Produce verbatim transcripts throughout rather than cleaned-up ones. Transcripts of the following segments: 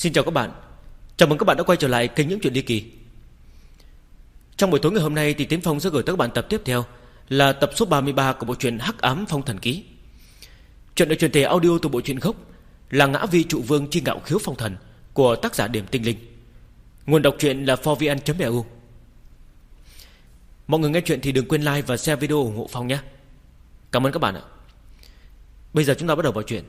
Xin chào các bạn. Chào mừng các bạn đã quay trở lại kênh Những Chuyện Ly Kỳ. Trong buổi tối ngày hôm nay thì Tiến Phong sẽ gửi tới các bạn tập tiếp theo, là tập số ba mươi ba của bộ truyện Hắc Ám Phong Thần Ký. Chuyện được truyền thể audio từ bộ truyện gốc là Ngã Vi Trụ Vương Chi Ngạo Khiếu Phong Thần của tác giả Điểm Tinh Linh. Nguồn đọc truyện là four v n chấm e u. Mọi người nghe chuyện thì đừng quên like và share video ủng hộ Phong nhé. Cảm ơn các bạn ạ. Bây giờ chúng ta bắt đầu vào chuyện.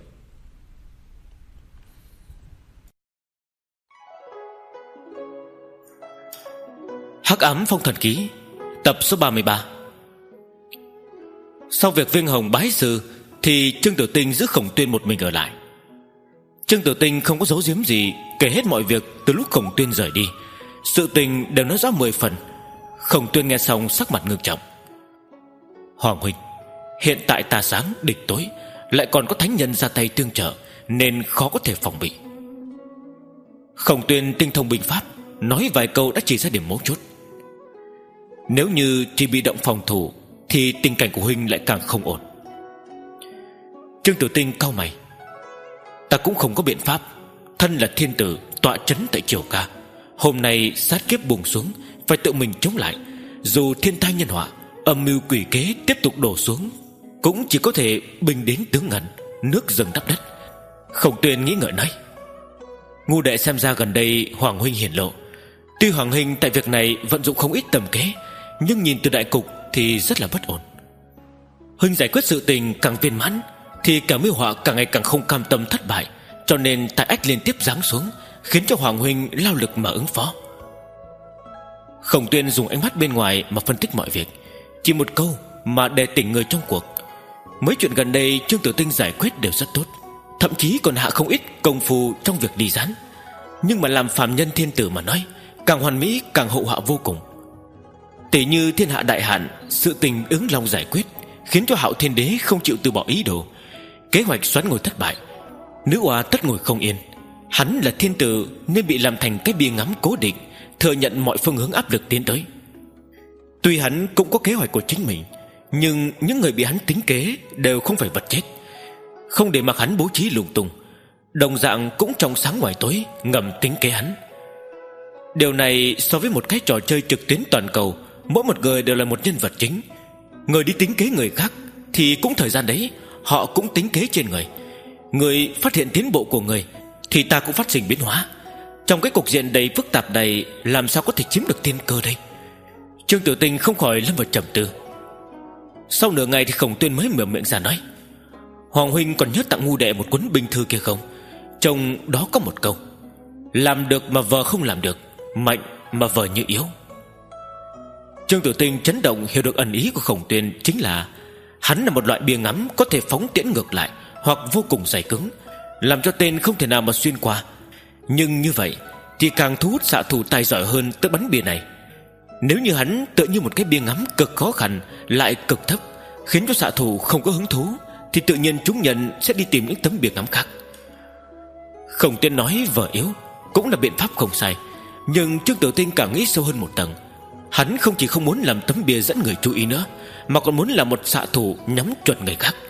Hắc Ám Phong Thần Ký, tập số ba mươi ba. Sau việc Viên Hồng bái sư thì Trương Tiểu Tinh giữ Khổng Tuyên một mình ở lại. Trương Tiểu Tinh không có giấu giếm gì, kể hết mọi việc từ lúc Khổng Tuyên rời đi. Sự tình đều nói rõ mười phần. Khổng Tuyên nghe xong sắc mặt ngưng trọng. Hoàng huynh, hiện tại tà sáng địch tối, lại còn có thánh nhân ra tay tương trợ, nên khó có thể phòng bị. Khổng Tuyên tinh thông binh pháp, nói vài câu đã chỉ ra điểm mấu chốt. Nếu như chỉ bị động phòng thủ thì tình cảnh của huynh lại càng không ổn. Trương Tiểu Tinh cau mày. Ta cũng không có biện pháp. Thân là thiên tử tọa trấn tại triều ca, hôm nay sát kiếp buông xuống, phải tự mình chống lại. Dù thiên tai nhân họa, âm mưu quỷ kế tiếp tục đổ xuống, cũng chỉ có thể binh đến tướng ngăn, nước dâng đắp đất. Khổng Tuyên nghĩ ngợi nói. Ngu đệ xem ra gần đây Hoàng huynh hiển lộ. Tuy Hoàng huynh tại việc này vận dụng không ít tầm kế, nhưng nhìn từ đại cục thì rất là bất ổn. Huynh giải quyết sự tình càng viên mãn thì cả mưu họa càng ngày càng không cam tâm thất bại, cho nên tai ách liên tiếp giáng xuống, khiến cho Hoàng huynh lao lực mà ứng phó. Khổng Tuyên dùng ánh mắt bên ngoài mà phân tích mọi việc, chỉ một câu mà đề tỉnh người trong cuộc. Mấy chuyện gần đây Trương Tiểu Tinh giải quyết đều rất tốt, thậm chí còn hạ không ít công phu trong việc đi gián. Nhưng mà làm phàm nhân thiên tử mà nói, càng hoàn mỹ càng hậu họa vô cùng. Tỷ như thiên hạ đại hạn, sự tình ứng long giải quyết, khiến cho Hạo Thiên Đế không chịu từ bỏ ý đồ. Kế hoạch xoắn ngôi thất bại, nữ oa tất ngồi không yên. Hắn là thiên tử nên bị làm thành cái bia ngắm cố định, thừa nhận mọi phương hướng áp lực tiến tới. Tuy hắn cũng có kế hoạch của chính mình, nhưng những người bị hắn tính kế đều không phải vật chết, không để mặc hắn bố trí lung tung, đồng dạng cũng trong sáng ngoài tối ngầm tính kế hắn. Điều này so với một cái trò chơi trực tuyến toàn cầu, mỗi một người đều là một nhân vật chính. Người đi tính kế người khác thì cũng thời gian đấy họ cũng tính kế trên người. Người phát hiện tiến bộ của người thì ta cũng phát sinh biến hóa. Trong cái cục diện đầy phức tạp này, làm sao có thể chiếm được thiên cơ đây? Trương Tiểu Tinh không khỏi lâm vào trầm tư. Sau nửa ngày thì Khổng Tuyên mới mở miệng ra nói. Hoàng huynh còn nhớ tặng ngu đệ một cuốn binh thư kia không? Trong đó có một câu: làm được mà vợ không làm được, mạnh mà vợ như yếu. Trương Tiểu Tinh chấn động hiểu được ẩn ý của Khổng Tuyên chính là hắn là một loại bia ngắm có thể phóng tiễn ngược lại, hoặc vô cùng dày cứng, làm cho tên không thể nào mà xuyên qua. Nhưng như vậy thì càng thu hút xạ thủ tài giỏi hơn tới bắn bia này. Nếu như hắn tựa như một cái bia ngắm cực khó khăn lại cực thấp, khiến cho xạ thủ không có hứng thú, thì tự nhiên chúng nhân sẽ đi tìm những tấm bia ngắm khác. Khổng Tuyên nói vợ yếu cũng là biện pháp không sai, nhưng Trương Tiểu Tinh càng nghĩ sâu hơn một tầng. Hắn không chỉ không muốn làm tấm bia dẫn người chú ý nữa, mà còn muốn làm một xạ thủ nhắm chuẩn người khác.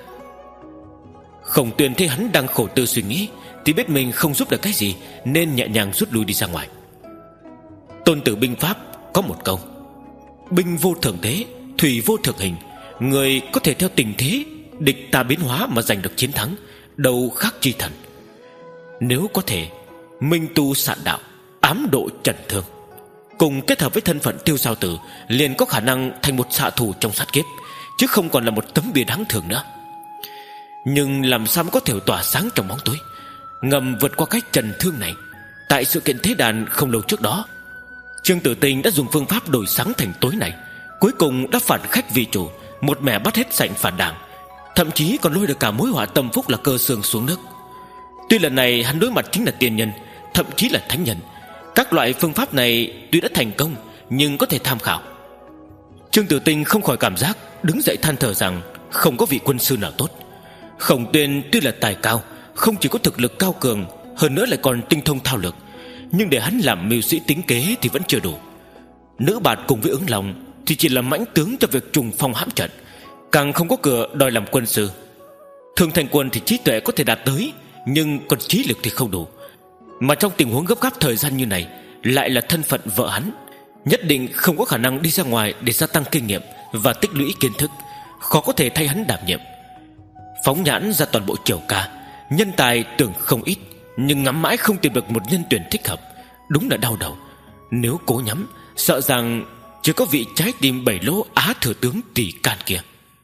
Khổng Tuyên thấy hắn đang khổ tư suy nghĩ thì biết mình không giúp được cái gì, nên nhẹ nhàng rút lui đi ra ngoài. Tôn Tử binh pháp có một câu: binh vô thường thế, thủy vô thường hình. Người có thể theo tình thế địch ta biến hóa mà giành được chiến thắng, đâu khác chi thần. Nếu có thể minh tu sạn đạo, ám độ trần thương, cùng kết hợp với thân phận Tiêu Sao Tử, liền có khả năng thành một xạ thủ trong sát kiếp, chứ không còn là một tấm bia đáng thường nữa. Nhưng làm sao mới có thể tỏa sáng trong bóng tối, ngầm vượt qua cái trần thương này? Tại sự kiện thế đàn không lâu trước đó, Trương Tử Tinh đã dùng phương pháp đổi sáng thành tối này, cuối cùng đã phản khách vì chủ, một mẻ bắt hết sạch phản đảng, thậm chí còn lôi được cả mối họa tâm phúc là Cơ Xương xuống nước. Tuy lần này hắn đối mặt chính là tiên nhân, thậm chí là thánh nhân. Các loại phương pháp này tuy đã thành công, nhưng có thể tham khảo. Trương Tử Tinh không khỏi cảm giác đứng dậy than thở rằng không có vị quân sư nào tốt. Khổng Tuyên tuy là tài cao, không chỉ có thực lực cao cường, hơn nữa lại còn tinh thông thao lược, nhưng để hắn làm mưu sĩ tính kế thì vẫn chưa đủ. Nữ bạt cùng với ứng lòng thì chỉ là mãnh tướng cho việc trùng phong hãm trận, càng không có cửa đòi làm quân sư. Thường thành quân thì trí tuệ có thể đạt tới, nhưng còn trí lực thì không đủ. Mà trong tình huống gấp gáp thời gian như này, lại là thân phận vợ hắn, nhất định không có khả năng đi ra ngoài để gia tăng kinh nghiệm và tích lũy kiến thức, khó có thể thay hắn đảm nhiệm. Phóng nhãn ra toàn bộ Triều Ca, nhân tài tưởng không ít, nhưng ngắm mãi không tìm được một nhân tuyển thích hợp, đúng là đau đầu. Nếu cố nhắm, sợ rằng chỉ có vị trái tim bảy lỗ Á thừa tướng Tỷ Can kia.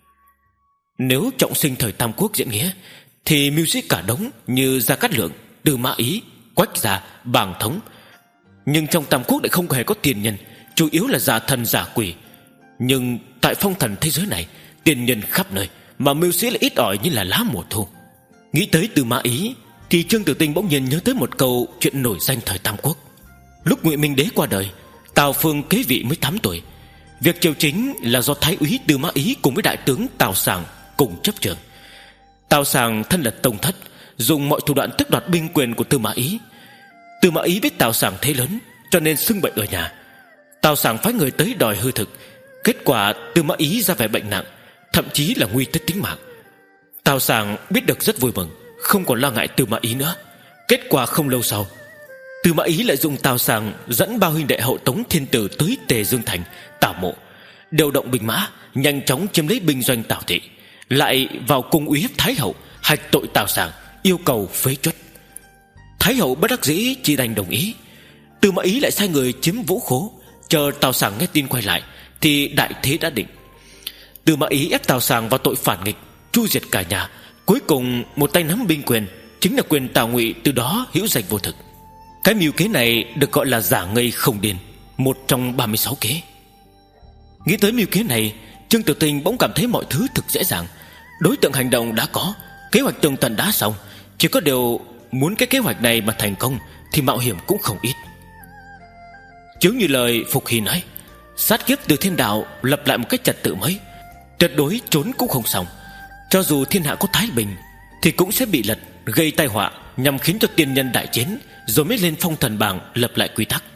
Nếu trọng sinh thời Tam Quốc diễn nghĩa, thì mưu sĩ cả đống như Gia Cát Lượng, Tư Mã Ý, Quách Gia, Bàng Thống. Nhưng trong Tam Quốc lại không hề có tiền nhân, chủ yếu là giả thần giả quỷ. Nhưng tại phong thần thế giới này, tiền nhân khắp nơi, mà mưu sĩ lại ít ỏi như là lá mùa thu. Nghĩ tới Tư Mã Ý, thì Trương Tử Tinh bỗng nhiên nhớ tới một câu chuyện nổi danh thời Tam Quốc. Lúc Ngụy Minh Đế qua đời, Tào Phương kế vị mới tám tuổi. Việc triều chính là do Thái úy Tư Mã Ý cùng với đại tướng Tào Sảng cùng chấp trường. Tào Sảng thân là tông thất, dùng mọi thủ đoạn tước đoạt binh quyền của Tư Mã Ý. Tư Mã Ý biết Tào Sảng thế lớn, cho nên xưng bệnh ở nhà. Tào Sảng phái người tới đòi hư thực. Kết quả Tư Mã Ý ra vẻ bệnh nặng, thậm chí là nguy tới tính mạng. Tào Sảng biết được rất vui mừng, không còn lo ngại Tư Mã Ý nữa. Kết quả không lâu sau, Tư Mã Ý lại dùng Tào Sảng dẫn bao huynh đệ hậu tống thiên tử tới Tề Dương Thành, Tào Mộ, điều động binh mã nhanh chóng chiếm lấy binh doanh Tào thị, lại vào cung uy hiếp Thái hậu, hạch tội Tào Sảng, yêu cầu phế truất. Thái hậu bất đắc dĩ chỉ đành đồng ý. Tư Mã Ý lại sai người chiếm Vũ Khố, chờ Tào Sảng nghe tin quay lại thì đại thế đã định. Tư Mã Ý ép Tào Sảng vào tội phản nghịch, tru diệt cả nhà. Cuối cùng một tay nắm binh quyền, chính là quyền Tào Ngụy, từ đó hữu danh vô thực. Cái mưu kế này được gọi là giả ngây không điên, một trong ba mươi sáu kế. Nghĩ tới mưu kế này, Trương Tử Tinh bỗng cảm thấy mọi thứ thực dễ dàng. Đối tượng hành động đã có, kế hoạch tường tận đã xong, chỉ có điều muốn cái kế hoạch này mà thành công thì mạo hiểm cũng không ít. Chứng như lời Phục Hy nói, sát kiếp từ thiên đạo lập lại một cách trật tự mới, tuyệt đối trốn cũng không xong. Cho dù thiên hạ có thái bình thì cũng sẽ bị lật, gây tai họa, nhằm khiến cho tiên nhân đại chiến, rồi mới lên phong thần bảng lập lại quy tắc.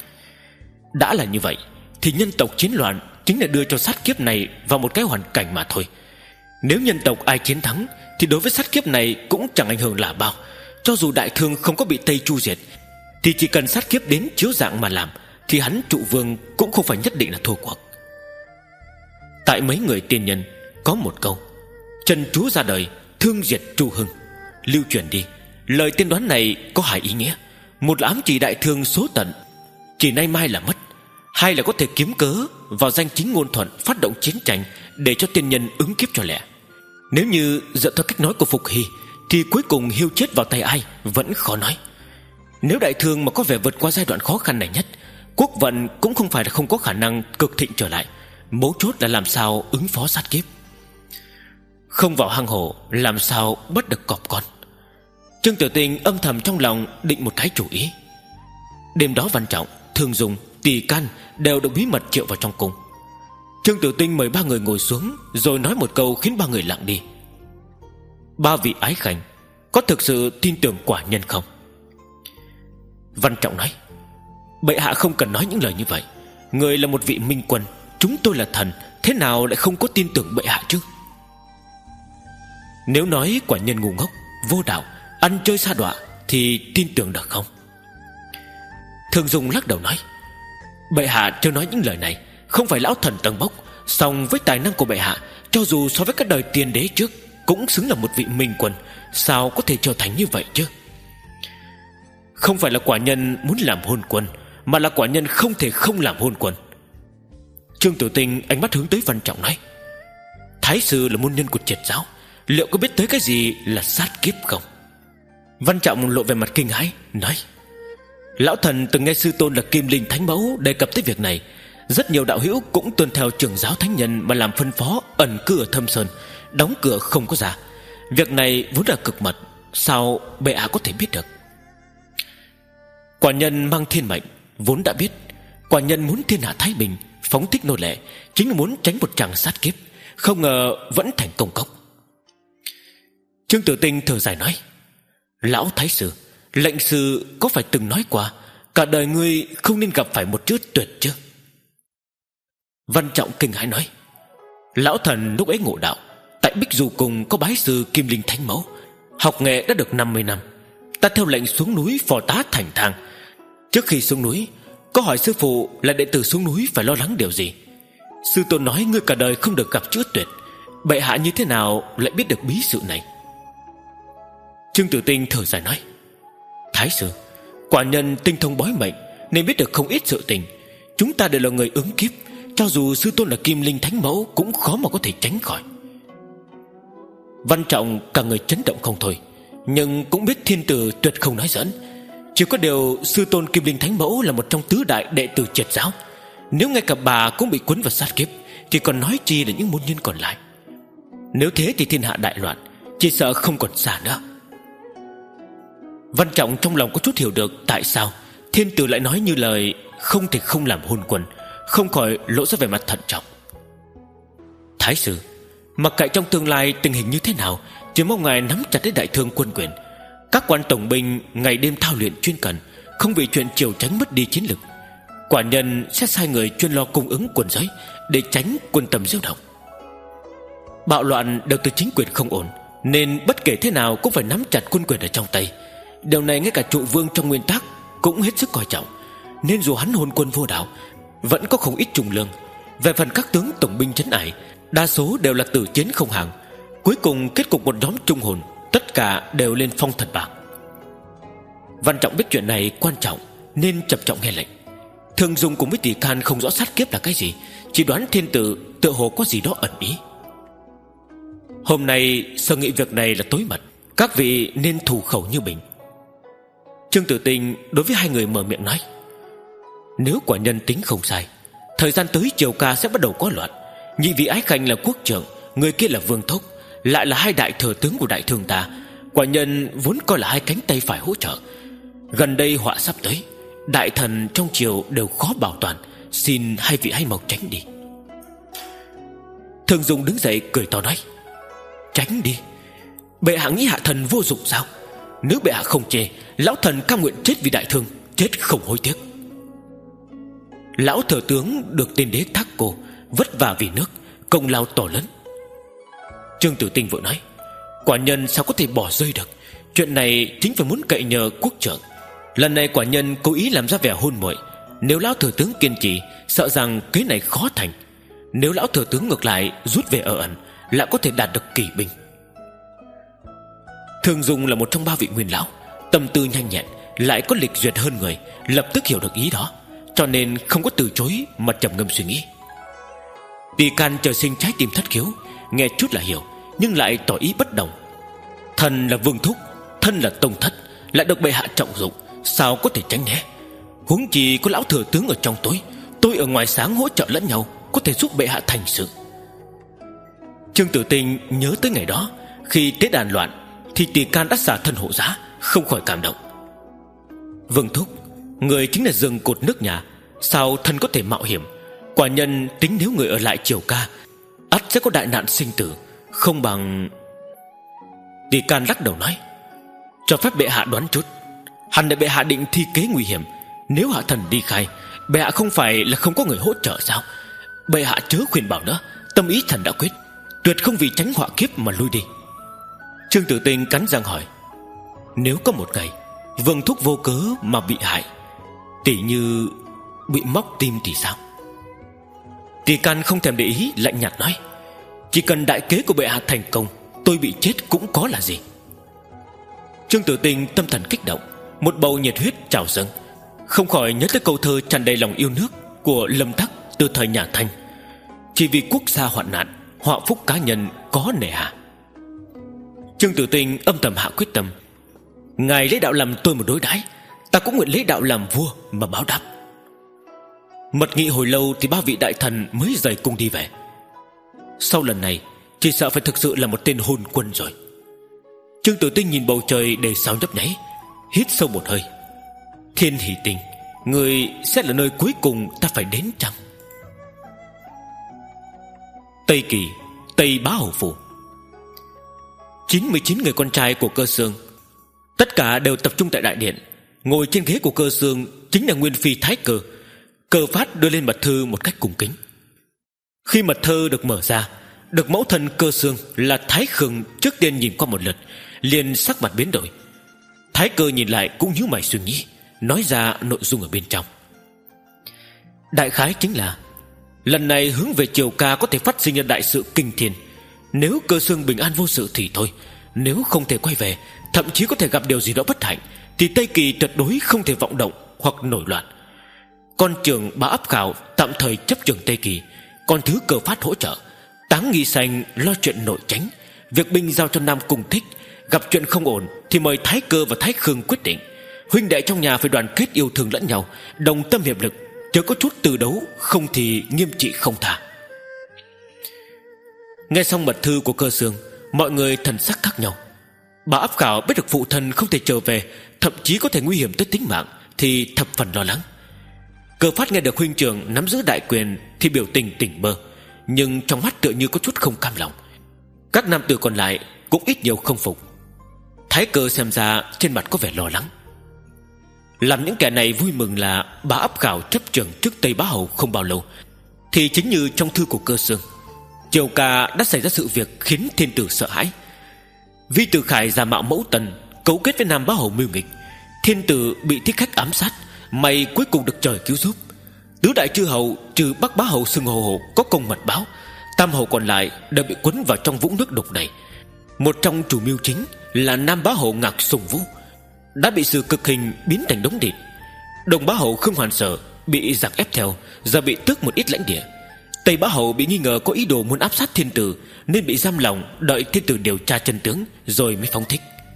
Đã là như vậy thì nhân tộc chiến loạn chính là đưa cho sát kiếp này vào một cái hoàn cảnh mà thôi. Nếu nhân tộc ai chiến thắng thì đối với sát kiếp này cũng chẳng ảnh hưởng là bao. Cho dù đại thương không có bị Tây chu diệt, thì chỉ cần sát kiếp đến chiếu dạng mà làm, thì hắn trụ vương cũng không phải nhất định là thua cuộc. Tại mấy người tiên nhân có một câu: Trần Chúa ra đời, thương diệt Chu Hưng. Lưu truyền đi, lời tiên đoán này có hai ý nghĩa. Một là ám chỉ đại thương số tận, chỉ nay mai là mất. Hai là có thể kiếm cớ vào danh chính ngôn thuận phát động chiến tranh, để cho tiên nhân ứng kiếp cho lẹ. Nếu như dựa theo cách nói của Phục Hy, thì cuối cùng hiu chết vào tay ai vẫn khó nói. Nếu đại thương mà có vẻ vượt qua giai đoạn khó khăn này nhất, quốc vận cũng không phải là không có khả năng cực thịnh trở lại. Mấu chốt là làm sao ứng phó sát kiếp. Không vào hang hổ, làm sao bắt được cọp con. Trương Tử Tinh âm thầm trong lòng định một cái chủ ý. Đêm đó Văn Trọng, Thương Dung, Tỷ Can đều được bí mật triệu vào trong cung. Trương Tử Tinh mời ba người ngồi xuống, rồi nói một câu khiến ba người lặng đi: Ba vị ái khanh, có thực sự tin tưởng quả nhân không? Văn Trọng nói: Bệ hạ không cần nói những lời như vậy. Người là một vị minh quân, chúng tôi là thần, thế nào lại không có tin tưởng bệ hạ chứ? Nếu nói quả nhân ngu ngốc, vô đạo, ăn chơi sa đọa, thì tin tưởng được không? Thương Dung lắc đầu nói: Bệ hạ chưa nói những lời này. Không phải lão thần tầng bốc, song với tài năng của bệ hạ, cho dù so với các đời tiên đế trước, cũng xứng là một vị minh quân. Sao có thể trở thành như vậy chứ? Không phải là quả nhân muốn làm hôn quân, mà là quả nhân không thể không làm hôn quân. Trương Tử Tinh ánh mắt hướng tới Văn Trọng nói: Thái sư là môn nhân của triệt giáo, liệu có biết tới cái gì là sát kiếp không? Văn Trọng lộ về mặt kinh hãi nói: Lão thần từng nghe sư tôn là Kim Linh Thánh Mẫu đề cập tới việc này. Rất nhiều đạo hữu cũng tuân theo trưởng giáo thánh nhân mà làm phân phó, ẩn cư ở thâm sơn, đóng cửa không có ra. Việc này vốn là cực mật, sao bệ hạ có thể biết được? Quả nhân mang thiên mệnh, vốn đã biết. Quả nhân muốn thiên hạ thái bình, phóng thích nô lệ, chính là muốn tránh một tràng sát kiếp. Không ngờ vẫn thành công cốc. Trương Tử Tinh thở dài nói: Lão thái sư, lệnh sư có phải từng nói qua, cả đời ngươi không nên gặp phải một chữ tuyệt chứ? Văn Trọng kinh hãi nói: Lão thần lúc ấy ngộ đạo, tại Bích Du Cung có bái sư Kim Linh Thánh Mẫu, học nghệ đã được năm mươi năm. Ta theo lệnh xuống núi phò tá thành thang. Trước khi xuống núi, có hỏi sư phụ là đệ tử xuống núi phải lo lắng điều gì. Sư tôn nói ngươi cả đời không được gặp chữa tuyệt. Bệ hạ như thế nào lại biết được bí sự này? Trương Tử Tinh thở dài nói: Thái sư, quả nhân tinh thông bói mệnh nên biết được không ít sự tình. Chúng ta đều là người ứng kiếp, cho dù sư tôn là Kim Linh Thánh Mẫu cũng khó mà có thể tránh khỏi. Văn Trọng cả người chấn động không thôi, nhưng cũng biết thiên tử tuyệt không nói giỡn. Chỉ có điều sư tôn Kim Linh Thánh Mẫu là một trong tứ đại đệ tử triệt giáo, nếu ngay cả bà cũng bị cuốn vào sát kiếp thì còn nói chi là những môn nhân còn lại. Nếu thế thì thiên hạ đại loạn, chỉ sợ không còn xa nữa. Văn Trọng trong lòng có chút hiểu được tại sao thiên tử lại nói như lời không thể không làm hôn quân, không khỏi lộ ra vẻ mặt thận trọng. Thái sư, mặc kệ trong tương lai tình hình như thế nào, chỉ mong ngài nắm chặt lấy đại thương quân quyền. Các quan tổng binh ngày đêm thao luyện chuyên cần, không vì chuyện triều tránh mất đi chiến lực. Quả nhân sẽ sai người chuyên lo cung ứng quân giới, để tránh quân tâm diêu động. Bạo loạn đều từ chính quyền không ổn, nên bất kể thế nào cũng phải nắm chặt quân quyền ở trong tay. Điều này ngay cả trụ vương trong nguyên tắc cũng hết sức coi trọng, nên dù hắn hôn quân vô đạo, vẫn có không ít trùng lương. Về phần các tướng tổng binh trấn ải, đa số đều là tử chiến không hàng. Cuối cùng kết cục một nhóm trung hồn, tất cả đều lên phong thần bảng. Văn Trọng biết chuyện này quan trọng nên chậm trọng nghe lệnh. Thường Dung cùng với Tỷ Can không rõ sát kiếp là cái gì, chỉ đoán thiên tử tựa hồ có gì đó ẩn ý. Hôm nay sở nghị việc này là tối mật, các vị nên thủ khẩu như bình. Trương Tử Tinh đối với hai người mở miệng nói: Nếu quả nhân tính không sai, thời gian tới triều ca sẽ bắt đầu có loạn. Nhị vị Ái Khanh là quốc trưởng, người kia là Vương Thúc, lại là hai đại thừa tướng của đại thương ta. Quả nhân vốn coi là hai cánh tay phải hỗ trợ. Gần đây họa sắp tới, đại thần trong triều đều khó bảo toàn, xin hai vị hãy mau tránh đi. Thường Dung đứng dậy cười to nói: Tránh đi? Bệ hạ nghĩ hạ thần vô dụng sao? Nếu bệ hạ không chê, lão thần cam nguyện chết vì đại thương, chết không hối tiếc. Lão thừa tướng được tiên đế thác cô, vất vả vì nước, công lao to lớn. Trương Tử Tinh vội nói: Quả nhân sao có thể bỏ rơi được? Chuyện này chính phải muốn cậy nhờ quốc trưởng. Lần này quả nhân cố ý làm ra vẻ hôn muội. Nếu lão thừa tướng kiên trì, sợ rằng kế này khó thành. Nếu lão thừa tướng ngược lại rút về ở ẩn, lại có thể đạt được kỳ binh. Thường Dung là một trong ba vị nguyên lão, tâm tư nhanh nhẹn, lại có lịch duyệt hơn người, lập tức hiểu được ý đó, cho nên không có từ chối mà trầm ngâm suy nghĩ. Tỷ Can trời sinh trái tim thất khiếu, nghe chút là hiểu, nhưng lại tỏ ý bất đồng. Thần là Vương Thúc, thân là tông thất, lại được bệ hạ trọng dụng, sao có thể tránh né? Huống chi có lão thừa tướng ở trong tối, tôi ở ngoài sáng hỗ trợ lẫn nhau, có thể giúp bệ hạ thành sự. Trương Tử Tinh nhớ tới ngày đó, khi tế đàn loạn thì Tỷ Can đã xả thân hộ giá, không khỏi cảm động. Vương Thúc, người chính là giường cột nước nhà, sao thân có thể mạo hiểm? Quả nhân tính nếu người ở lại triều ca, ắt sẽ có đại nạn sinh tử, không bằng... Tỷ Can lắc đầu nói: Cho phép bệ hạ đoán chút. Hẳn là bệ hạ định thi kế nguy hiểm. Nếu hạ thần đi khai, bệ hạ không phải là không có người hỗ trợ sao? Bệ hạ chớ khuyên bảo nữa, tâm ý thần đã quyết, tuyệt không vì tránh họa kiếp mà lui đi. Trương Tử Tinh cắn răng hỏi: Nếu có một ngày Vương Thúc vô cớ mà bị hại, tỷ như bị móc tim thì sao? Tỷ Can không thèm để ý, lạnh nhạt nói: Chỉ cần đại kế của bệ hạ thành công, tôi bị chết cũng có là gì. Trương Tử Tinh tâm thần kích động, một bầu nhiệt huyết trào dâng, không khỏi nhớ tới câu thơ tràn đầy lòng yêu nước của Lâm Thắc từ thời nhà Thanh: Chỉ vì quốc gia hoạn nạn, họa phúc cá nhân có nể hà. Trương Tử Tinh âm thầm hạ quyết tâm: Ngài lấy đạo làm tôi một đối đãi, ta cũng nguyện lấy đạo làm vua mà báo đáp. Mật nghị hồi lâu thì ba vị đại thần mới rời cung đi về. Sau lần này chỉ sợ phải thực sự là một tên hôn quân rồi. Trương Tử Tinh nhìn bầu trời đầy sao nhấp nháy, hít sâu một hơi: Thiên Hỷ Tinh, người sẽ là nơi cuối cùng ta phải đến chăng? Tây Kỳ, Tây Bá Hầu Phủ. chín mươi chín người con trai của Cơ Xương, tất cả đều tập trung tại đại điện. Ngồi trên ghế của Cơ Xương chính là Nguyên Phi Thái Cơ. Cơ Phát đưa lên mật thư một cách cung kính. Khi mật thư được mở ra, được mẫu thân Cơ Xương là Thái Khương trước tiên nhìn qua một lượt, liền sắc mặt biến đổi. Thái Cơ nhìn lại cũng nhíu mày suy nghĩ, nói ra nội dung ở bên trong. Đại khái chính là lần này hướng về Triều Ca có thể phát sinh ra đại sự kinh thiên. Nếu Cơ Xương bình an vô sự thì thôi, nếu không thể quay về, thậm chí có thể gặp điều gì đó bất hạnh, thì Tây Kỳ tuyệt đối không thể vọng động hoặc nổi loạn. Con Trường Bá Ấp Khảo tạm thời chấp trường Tây Kỳ, còn Thứ Cơ Phát hỗ trợ. Táng Nghi Xanh lo chuyện nội chánh, việc binh giao cho Nam Cung Thích. Gặp chuyện không ổn thì mời Thái Cơ và Thái Khương quyết định. Huynh đệ trong nhà phải đoàn kết yêu thương lẫn nhau, đồng tâm hiệp lực, chớ có chút từ đấu, không thì nghiêm trị không tha. Nghe xong mật thư của Cơ Xương, mọi người thần sắc khác nhau. Bà Áp Khảo biết được phụ thân không thể trở về, thậm chí có thể nguy hiểm tới tính mạng, thì thập phần lo lắng. Cơ Phát nghe được huynh trưởng nắm giữ đại quyền thì biểu tình tỉnh bơ, nhưng trong mắt tựa như có chút không cam lòng. Các nam tử còn lại cũng ít nhiều không phục. Thái Cơ xem ra trên mặt có vẻ lo lắng. Làm những kẻ này vui mừng là bà Áp Khảo chấp trường trước Tây Bá Hầu không bao lâu, thì chính như trong thư của Cơ Xương, Triều Ca đã xảy ra sự việc khiến thiên tử sợ hãi. Vi Tử Khải giả mạo mẫu tần, cấu kết với Nam Bá Hầu mưu nghịch. Thiên tử bị thích khách ám sát, may cuối cùng được trời cứu giúp. Tứ đại chư hầu trừ Bắc Bá Hầu Sưng Hồ Hồ có công mật báo, tam hầu còn lại đều bị quấn vào trong vũng nước đục này. Một trong chủ mưu chính là Nam Bá Hầu Ngạc Sùng Vũ đã bị sự cực hình biến thành đống thịt. Đồng Bá Hầu Khương Hoàn Sở bị giặc ép theo, giờ bị tước một ít lãnh địa. Tây Bá Hầu bị nghi ngờ có ý đồ muốn áp sát thiên tử, nên bị giam lòng đợi thiên tử điều tra chân tướng rồi mới phóng thích.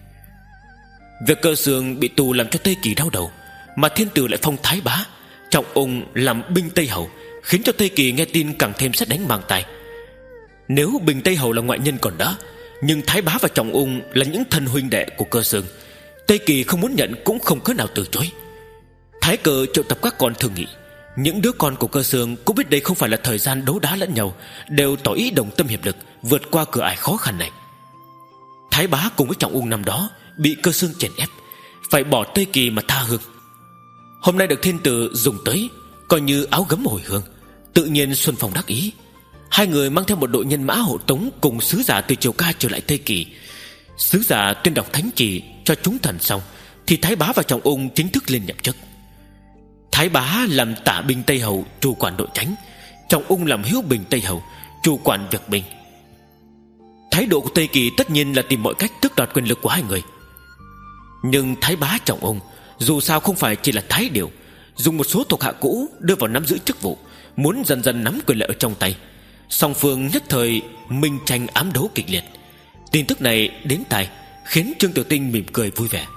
Việc Cơ Xương bị tù làm cho Tây Kỳ đau đầu, mà thiên tử lại phong Thái Bá Trọng Ung làm binh Tây Hầu, khiến cho Tây Kỳ nghe tin càng thêm sét đánh mang tai. Nếu binh Tây Hầu là ngoại nhân còn đỡ, nhưng Thái Bá và Trọng Ung là những thân huynh đệ của Cơ Xương, Tây Kỳ không muốn nhận cũng không có nào từ chối. Thái Cơ triệu tập các con thương nghị. Những đứa con của Cơ Xương cũng biết đây không phải là thời gian đấu đá lẫn nhau, đều tỏ ý đồng tâm hiệp lực vượt qua cửa ải khó khăn này. Thái Bá cùng với Trọng Ung năm đó bị Cơ Xương chèn ép, phải bỏ Tây Kỳ mà tha hương. Hôm nay được thiên tử dùng tới, coi như áo gấm hồi hương, tự nhiên xuân phong đắc ý. Hai người mang theo một đội nhân mã hộ tống cùng sứ giả từ Triều Ca trở lại Tây Kỳ. Sứ giả tuyên đọc thánh chỉ cho chúng thần xong, thì Thái Bá và Trọng Ung chính thức lên nhậm chức. Thái Bá làm tả binh Tây Hầu, chủ quản nội chánh. Trọng Ung làm hiếu binh Tây Hầu, chủ quản việc binh. Thái độ của Tây Kỳ tất nhiên là tìm mọi cách tước đoạt quyền lực của hai người. Nhưng Thái Bá Trọng Ung dù sao không phải chỉ là thái điều, dùng một số thuộc hạ cũ đưa vào nắm giữ chức vụ, muốn dần dần nắm quyền lợi ở trong tay. Song phương nhất thời minh tranh ám đấu kịch liệt. Tin tức này đến tai khiến Trương Tiểu Tinh mỉm cười vui vẻ.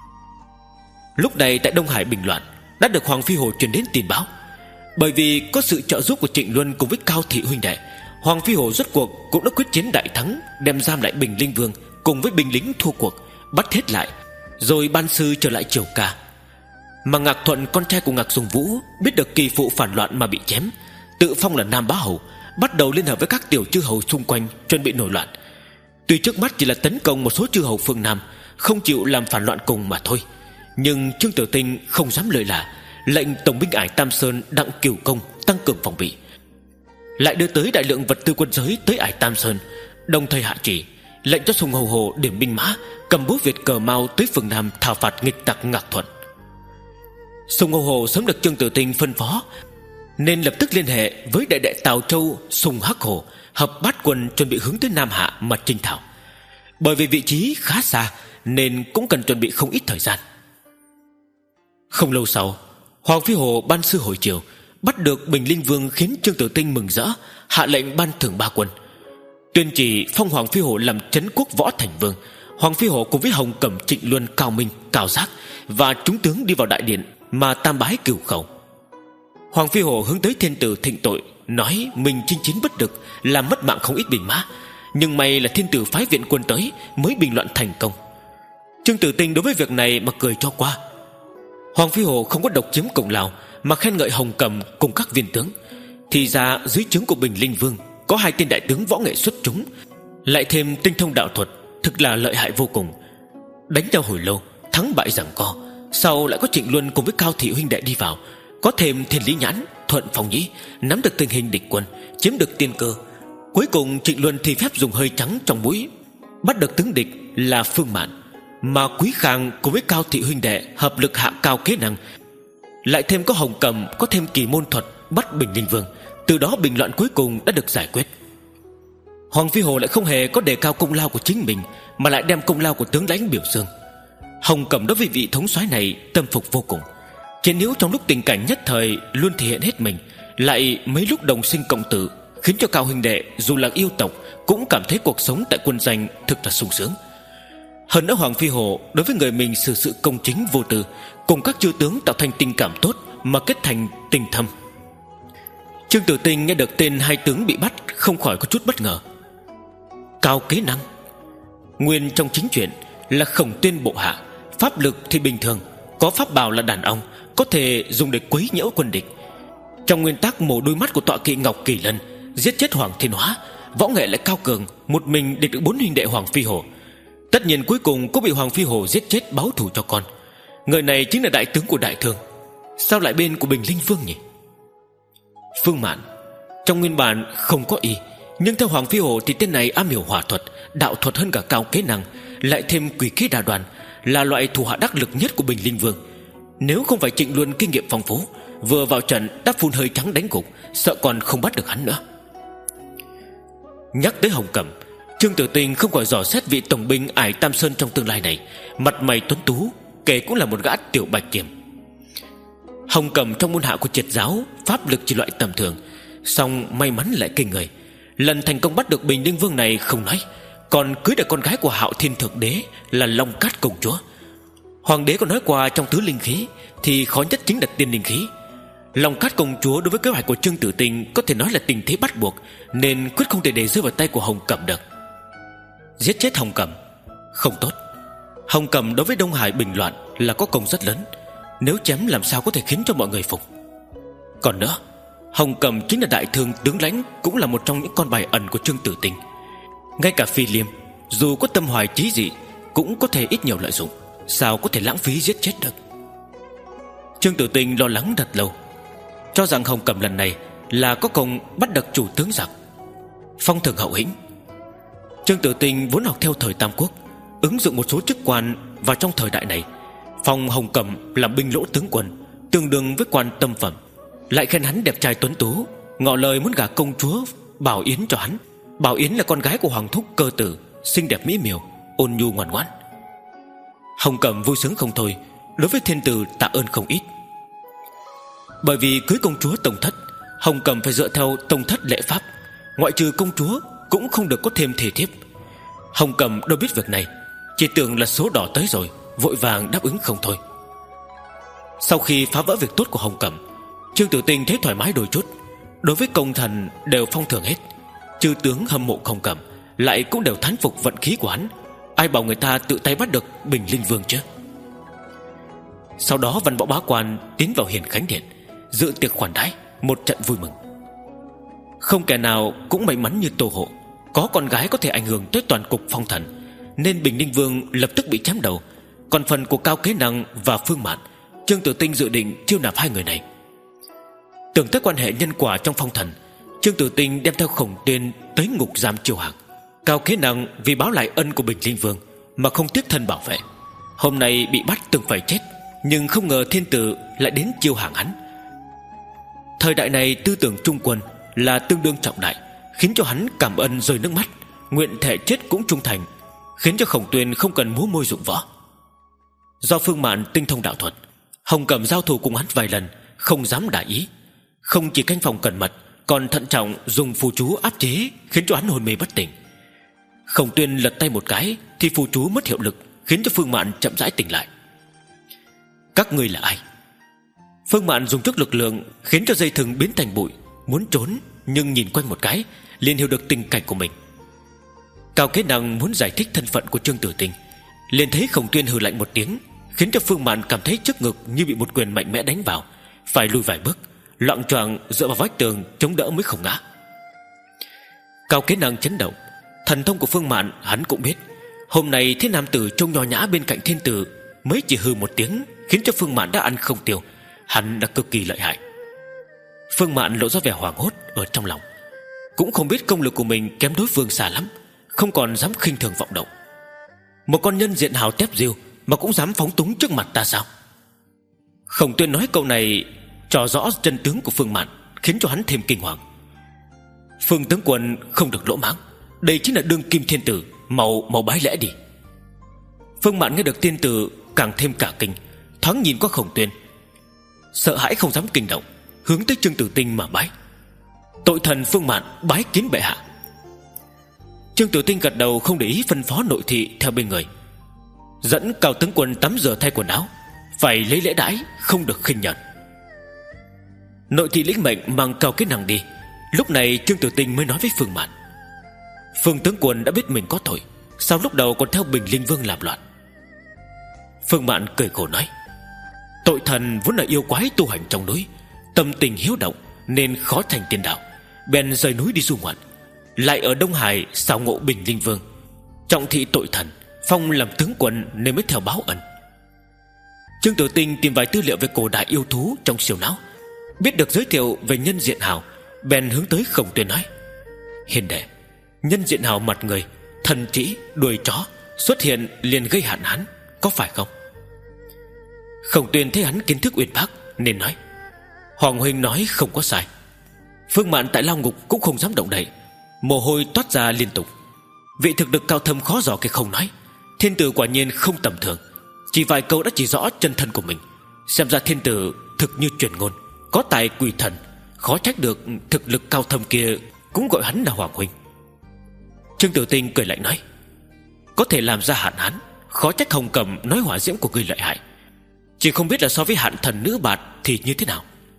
Lúc này tại Đông Hải bình loạn đã được Hoàng Phi Hồ truyền đến tin báo. Bởi vì có sự trợ giúp của Trịnh Luân cùng với Cao Thị huynh đệ, Hoàng Phi Hồ rốt cuộc cũng đã quyết chiến đại thắng, đem giam lại Bình Linh Vương cùng với binh lính thua cuộc, bắt hết lại, rồi ban sư trở lại Triều Ca. Mà Ngạc Thuận, con trai của Ngạc Sùng Vũ, biết được kỳ phụ phản loạn mà bị chém, tự phong là Nam Bá Hầu, bắt đầu liên hợp với các tiểu chư hầu xung quanh chuẩn bị nổi loạn. Tuy trước mắt chỉ là tấn công một số chư hầu phương Nam, không chịu làm phản loạn cùng mà thôi, nhưng Trương Tiểu Tinh không dám lời là, lệnh tổng binh ải Tam Sơn Đặng Cửu Công tăng cường phòng bị, lại đưa tới đại lượng vật tư quân giới tới ải Tam Sơn, đồng thời hạ chỉ lệnh cho Sùng Hầu Hồ điểm binh mã cầm búa Việt cờ Mao tới phương Nam thảo phạt nghịch tặc Ngạc Thuận. Sùng Hầu Hồ sớm được Trương Tiểu Tinh phân phó, nên lập tức liên hệ với đại đệ Tào Châu Sùng Hắc Hồ, hợp bát quân chuẩn bị hướng tới Nam Hạ mà chinh thảo. Bởi vì vị trí khá xa nên cũng cần chuẩn bị không ít thời gian. Không lâu sau, Hoàng Phi Hồ ban sư hồi chiều, bắt được Bình Linh Vương, khiến Trương Tiểu Tinh mừng rỡ, hạ lệnh ban thưởng ba quân, tuyên chỉ phong Hoàng Phi Hồ làm trấn quốc võ thành vương. Hoàng Phi Hồ cùng với Hồng Cẩm, Trịnh Luân, Cao Minh, Cao Giác và chúng tướng đi vào đại điện mà tam bái cửu khẩu. Hoàng Phi Hồ hướng tới thiên tử thịnh tội, nói mình chinh chiến bất lực, làm mất mạng không ít binh mã, nhưng may là thiên tử phái viện quân tới mới bình loạn thành công. Trương Tử Tinh đối với việc này mà cười cho qua. Hoàng Phi Hồ không có độc chiếm công lao, mà khen ngợi Hồng Cẩm cùng các viên tướng. Thì ra dưới trướng của Bình Linh Vương có hai tên đại tướng võ nghệ xuất chúng, lại thêm tinh thông đạo thuật, thực là lợi hại vô cùng. Đánh nhau hồi lâu, thắng bại giằng co, sau lại có Trịnh Luân cùng với Cao Thị huynh đệ đi vào, có thêm Thiên Lý Nhãn, Thuận Phong Nhĩ nắm được tình hình địch quân, chiếm được tiên cơ. Cuối cùng Trịnh Luân thì phép dùng hơi trắng trong mũi bắt được tướng địch là Phương Mạn, Mà Quý Khang cùng với Cao thị huynh đệ hợp lực hạ Cao Kế Năng, lại thêm có Hồng Cầm có thêm kỳ môn thuật bắt Bình Linh Vương, từ đó bình loạn cuối cùng đã được giải quyết. Hoàng Phi Hồ lại không hề có đề cao công lao của chính mình, mà lại đem công lao của tướng lãnh biểu dương. Hồng Cầm đối với vị thống soái này tâm phục vô cùng. Chiến hữu trong lúc tình cảnh nhất thời luôn thể hiện hết mình, lại mấy lúc đồng sinh cộng tử, khiến cho Cao huynh đệ dù là yêu tộc cũng cảm thấy cuộc sống tại quân doanh thực là sung sướng. Hơn nữa Hoàng Phi Hồ đối với người mình xử sự công chính vô tư, cùng các chư tướng tạo thành tình cảm tốt mà kết thành tình thâm. Trương Tử Tinh nghe được tên hai tướng bị bắt không khỏi có chút bất ngờ. Cao Kế Năng nguyên trong chính truyện là Khổng Tuyên bộ hạ, pháp lực thì bình thường, có pháp bào là đàn ông, có thể dùng để quấy nhiễu quân địch. Trong nguyên tắc mổ đôi mắt của tọa kỵ Ngọc Kỳ Lân, giết chết Hoàng Thiên Hóa, võ nghệ lại cao cường, một mình địch được bốn huynh đệ Hoàng Phi Hồ. Tất nhiên cuối cùng cũng bị Hoàng Phi Hồ giết chết báo thù cho con. Người này chính là đại tướng của Đại Thương. Sao lại bên của Bình Linh Vương nhỉ? Phương Mạn trong nguyên bản không có ý, nhưng theo Hoàng Phi Hồ thì tên này am hiểu hỏa thuật, đạo thuật hơn cả Cao Kế Năng, lại thêm quỷ kế đa đoàn, là loại thủ hạ đắc lực nhất của Bình Linh Vương. Nếu không phải Trịnh Luân kinh nghiệm phong phú, vừa vào trận đã phun hơi trắng đánh gục, sợ còn không bắt được hắn nữa. Nhắc tới Hồng Cẩm, Trương Tử Tinh không khỏi dò xét vị tổng binh Ải Tam Sơn trong tương lai này, mặt mày tuấn tú, kể cũng là một gã tiểu bạch kiểm. Hồng Cẩm trong môn hạ của Triệt giáo, pháp lực chỉ loại tầm thường, song may mắn lại kinh người. Lần thành công bắt được Bình Linh Vương này không nói, còn cưới được con gái của Hạo Thiên Thượng Đế là Long Cát công chúa. Hoàng đế còn nói qua trong tứ linh khí thì khó nhất chính là tiên linh khí. Long Cát công chúa đối với kế hoạch của Trương Tử Tinh có thể nói là tình thế bắt buộc, nên quyết không thể để rơi vào tay của Hồng Cẩm được. Giết chết Hồng Cẩm không tốt. Hồng Cẩm đối với Đông Hải bình loạn là có công rất lớn, nếu chém làm sao có thể khiến cho mọi người phục. Còn nữa, Hồng Cẩm chính là Đại Thương tướng lãnh, cũng là một trong những con bài ẩn của Trương Tử Tinh. Ngay cả Phi Liêm dù có tâm hoài trí dị cũng có thể ít nhiều lợi dụng, sao có thể lãng phí giết chết được. Trương Tử Tinh lo lắng thật lâu, cho rằng Hồng Cẩm lần này là có công bắt được chủ tướng giặc, phong thưởng hậu hĩnh. Trương Tử Tinh vốn học theo thời Tam Quốc, ứng dụng một số chức quan vào trong thời đại này, phong Hồng Cẩm làm binh lỗ tướng quân, tương đương với quan tâm phẩm, lại khen hắn đẹp trai tuấn tú, ngỏ lời muốn gả công chúa Bảo Yến cho hắn. Bảo Yến là con gái của Hoàng thúc Cơ Tử, xinh đẹp mỹ miều, ôn nhu ngoan ngoãn. Hồng Cẩm vui sướng không thôi, đối với thiên tử tạ ơn không ít. Bởi vì cưới công chúa tông thất, Hồng Cẩm phải dựa theo tông thất lễ pháp, ngoại trừ công chúa cũng không được có thêm thể thiếp. Hồng Cẩm đâu biết việc này, chỉ tưởng là số đỏ tới rồi, vội vàng đáp ứng không thôi. Sau khi phá vỡ việc tốt của Hồng Cẩm, Trương Tử Tinh thấy thoải mái đôi chút. Đối với công thần đều phong thưởng hết, chư tướng hâm mộ Hồng Cẩm lại cũng đều thán phục vận khí của hắn. Ai bảo người ta tự tay bắt được Bình Linh Vương chứ. Sau đó Văn Võ bá quan tiến vào Hiền Khánh Điện, dự tiệc khoản đãi, một trận vui mừng. Không kẻ nào cũng may mắn như Tô Hộ, có con gái có thể ảnh hưởng tới toàn cục phong thần, nên Bình Linh Vương lập tức bị chém đầu. Còn phần của Cao Kế Năng và Phương Mạn, Trương Tử Tinh dự định chiêu nạp hai người này. Tưởng tới quan hệ nhân quả trong phong thần, Trương Tử Tinh đem theo Khổng Tuyên tới ngục giam chiêu hàng. Cao Kế Năng vì báo lại ân của Bình Linh Vương mà không tiếc thân bảo vệ, hôm nay bị bắt từng phải chết, nhưng không ngờ thiên tử lại đến chiêu hàng hắn. Thời đại này tư tưởng trung quân là tương đương trọng đại, khiến cho hắn cảm ơn rơi nước mắt, nguyện thể chết cũng trung thành, khiến cho Khổng Tuyên không cần múa môi dụng võ. Do Phương Mạn tinh thông đạo thuật, Hồng Cẩm giao thủ cùng hắn vài lần không dám đại ý, không chỉ canh phòng cẩn mật, còn thận trọng dùng phù chú áp chế, khiến cho hắn hôn mê bất tỉnh. Khổng Tuyên lật tay một cái thì phù chú mất hiệu lực, khiến cho Phương Mạn chậm rãi tỉnh lại. Các ngươi là ai? Phương Mạn dùng chút lực lượng khiến cho dây thừng biến thành bụi, muốn trốn nhưng nhìn quanh một cái liền hiểu được tình cảnh của mình. Cao Kế Năng muốn giải thích thân phận của Trương Tử Tinh, liền thấy Khổng Tuyên hừ lạnh một tiếng, khiến cho Phương Mạn cảm thấy trước ngực như bị một quyền mạnh mẽ đánh vào, phải lùi vài bước, loạng choạng dựa vào vách tường chống đỡ mới không ngã. Cao Kế Năng chấn động, thần thông của Phương Mạn hắn cũng biết. Hôm nay thế nam tử trông nho nhã bên cạnh thiên tử mới chỉ hừ một tiếng, khiến cho Phương Mạn đã ăn không tiêu, hắn đã cực kỳ lợi hại. Phương Mạn lộ ra vẻ hoảng hốt ở trong lòng, cũng không biết công lực của mình kém đối phương xa lắm, không còn dám khinh thường vọng động. Một con nhân diện hào tép diêu mà cũng dám phóng túng trước mặt ta sao? Khổng Tuyên nói câu này trò rõ chân tướng của Phương Mạn, khiến cho hắn thêm kinh hoàng. Phương tướng quân không được lỗ mãng, đây chính là đương kim thiên tử, mau mau bái lễ đi. Phương Mạn nghe được thiên tử càng thêm cả kinh, thoáng nhìn qua Khổng Tuyên, sợ hãi không dám kinh động, hướng tới Trương Tử Tinh mà bái. Tội thần Phương Mạn bái kiến bệ hạ. Trương Tử Tinh gật đầu, không để ý phân phó nội thị theo bên người, dẫn Cao tướng quân tắm rửa thay quần áo, phải lấy lễ đãi, không được khinh nhẫn. Nội thị lĩnh mệnh mang Cao Kiến Năng đi. Lúc này Trương Tử Tinh mới nói với Phương Mạn: Phương tướng quân đã biết mình có tội, sao lúc đầu còn theo Bình Linh Vương làm loạn? Phương Mạn cười khổ nói: Tội thần vốn là yêu quái tu hành trong núi, tâm tình hiếu động nên khó thành tiên đạo, bèn rời núi đi du ngoạn, lại ở Đông Hải xảo ngộ Bình Linh Vương, trọng thị tội thần, phong làm tướng quân nên mới theo báo ân. Trương Tử Tinh tìm vài tư liệu về cổ đại yêu thú trong siêu não, biết được giới thiệu về nhân diện hào, bèn hướng tới Khổng Tuyên nói: Hiền đệ, nhân diện hào mặt người, thần trĩ, đuôi chó xuất hiện liền gây hạn hán, có phải không? Khổng Tuyên thấy hắn kiến thức uyên bác nên nói: Hoàng huynh nói không có sai. Phương Mạn tại lao ngục cũng không dám động đậy, mồ hôi toát ra liên tục. Vị thực lực cao thâm khó dò kia không nói, thiên tử quả nhiên không tầm thường, chỉ vài câu đã chỉ rõ chân thân của mình. Xem ra thiên tử thực như truyền ngôn, có tài quỷ thần, khó trách được thực lực cao thâm kia cũng gọi hắn là Hoàng huynh. Trương Tử Tinh cười lạnh nói: Có thể làm ra hạn hán, khó trách Hồng Cầm nói hỏa diễm của ngươi lợi hại, chỉ không biết là so với hạn thần nữ bạt thì như thế nào.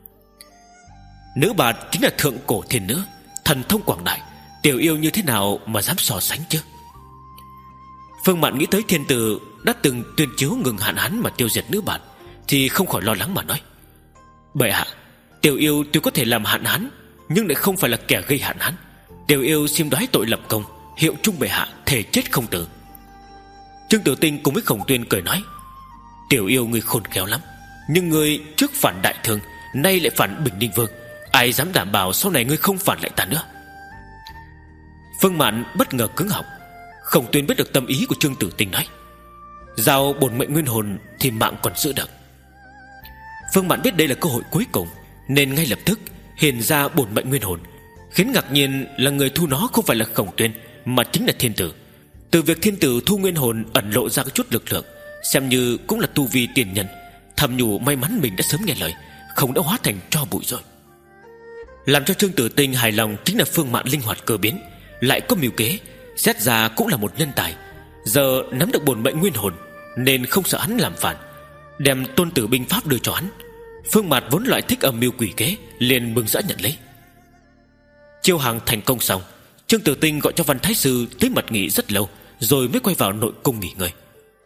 Nữ bạt chính là thượng cổ thiên nữ, thần thông quảng đại, tiểu yêu như thế nào mà dám so sánh chứ? Phương Mạn nghĩ tới thiên tử đã từng tuyên chiếu ngừng hạn hán mà tiêu diệt nữ bạt, thì không khỏi lo lắng mà nói: Bệ hạ, tiểu yêu tuy có thể làm hạn hán, nhưng lại không phải là kẻ gây hạn hán. Tiểu yêu xiêm đoái tội lập công, hiệu trung bệ hạ thể chết không tử. Trương Tử Tinh cùng với Khổng Tuyên cười nói: Tiểu yêu ngươi khôn khéo lắm, nhưng ngươi trước phản đại thương, nay lại phản Bình Ninh Vương, ai dám đảm bảo sau này ngươi không phản lại ta nữa? Phương Mạn bất ngờ cứng họng. Khổng Tuyên biết được tâm ý của Trương Tử Tinh nói: Giao bổn mệnh nguyên hồn thì mạng còn giữ được. Phương Mạn biết đây là cơ hội cuối cùng, nên ngay lập tức hiền ra bổn mệnh nguyên hồn. Khiến ngạc nhiên là người thu nó không phải là Khổng Tuyên, mà chính là thiên tử. Từ việc thiên tử thu nguyên hồn ẩn lộ ra chút lực lượng, xem như cũng là tu vi tiền nhân. Thầm nhủ may mắn mình đã sớm nghe lời, không đã hóa thành tro bụi rồi. Làm cho Trương Tử Tinh hài lòng chính là Phương Mạn linh hoạt cơ biến, lại có mưu kế, xét ra cũng là một nhân tài. Giờ nắm được bổn mệnh nguyên hồn nên không sợ hắn làm phản, đem tôn tử binh pháp đưa cho hắn. Phương Mạn vốn loại thích âm mưu quỷ kế, liền mừng rỡ nhận lấy. Chiêu hàng thành công xong, Trương Tử Tinh gọi cho Văn Thái Sư tới mật nghị rất lâu, rồi mới quay vào nội cung nghỉ ngơi.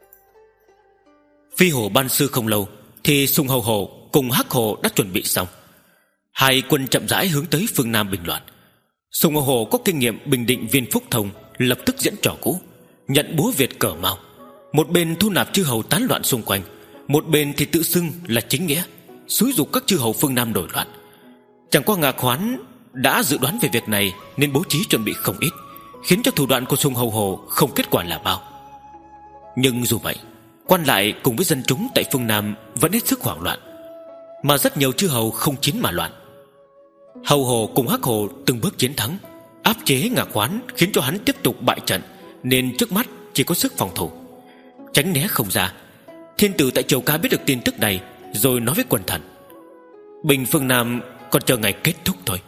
Phi hổ ban sư không lâu thì Sùng Hầu Hổ cùng Hắc Hổ đã chuẩn bị xong. Hai quân chậm rãi hướng tới phương Nam bình loạn. Sùng Hầu Hổ có kinh nghiệm bình định Viên Phúc Thông, lập tức diễn trò cũ, nhận búa Việt cờ Mao. Một bên thu nạp chư hầu tán loạn xung quanh, một bên thì tự xưng là chính nghĩa, xúi giục các chư hầu phương Nam nổi loạn. Chẳng qua Ngạc Hoán đã dự đoán về việc này nên bố trí chuẩn bị không ít, khiến cho thủ đoạn của Sùng Hầu Hổ không kết quả là bao. Nhưng dù vậy, quan lại cùng với dân chúng tại phương Nam vẫn hết sức hoảng loạn, mà rất nhiều chư hầu không chiến mà loạn. Hầu Hổ cùng Hắc Hổ từng bước chiến thắng, áp chế Ngạc Hoán, khiến cho hắn tiếp tục bại trận, nên trước mắt chỉ có sức phòng thủ, tránh né không ra. Thiên tử tại Triều Ca biết được tin tức này, rồi nói với quần thần: bình phương Nam còn chờ ngày kết thúc thôi.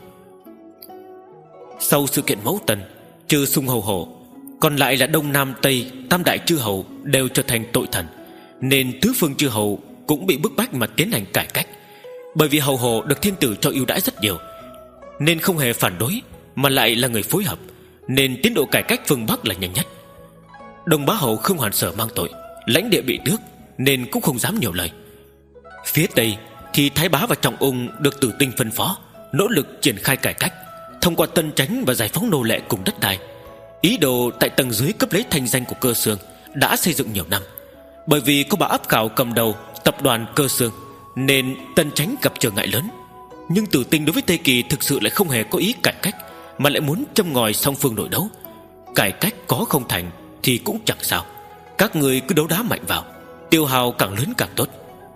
Sau sự kiện Mẫu Tần, trừ Sùng Hầu Hổ, còn lại là Đông Nam Tây tam đại chư hầu đều trở thành tội thần, nên tứ phương chư hầu cũng bị bức bách mà tiến hành cải cách. Bởi vì Hầu Hổ được thiên tử cho ưu đãi rất nhiều, nên không hề phản đối, mà lại là người phối hợp, nên tiến độ cải cách phương Bắc là nhanh nhất. Đông Bá Hầu không hoàn sở mang tội, lãnh địa bị tước, nên cũng không dám nhiều lời. Phía Tây thì Thái Bá và Trọng Ung được Tử Tinh phân phó, nỗ lực triển khai cải cách, thông qua tân tránh và giải phóng nô lệ cùng đất đai. Ý đồ tại tầng dưới cấp lấy thanh danh của Cơ Xương đã xây dựng nhiều năm. Bởi vì có bà áp khảo cầm đầu tập đoàn Cơ Xương, nên tân tránh gặp trở ngại lớn. Nhưng Tử Tinh đối với Tây Kỳ thực sự lại không hề có ý cải cách, mà lại muốn châm ngòi song phương nội đấu. Cải cách có không thành thì cũng chẳng sao, Các người cứ đấu đá mạnh vào, tiêu hao càng lớn càng tốt.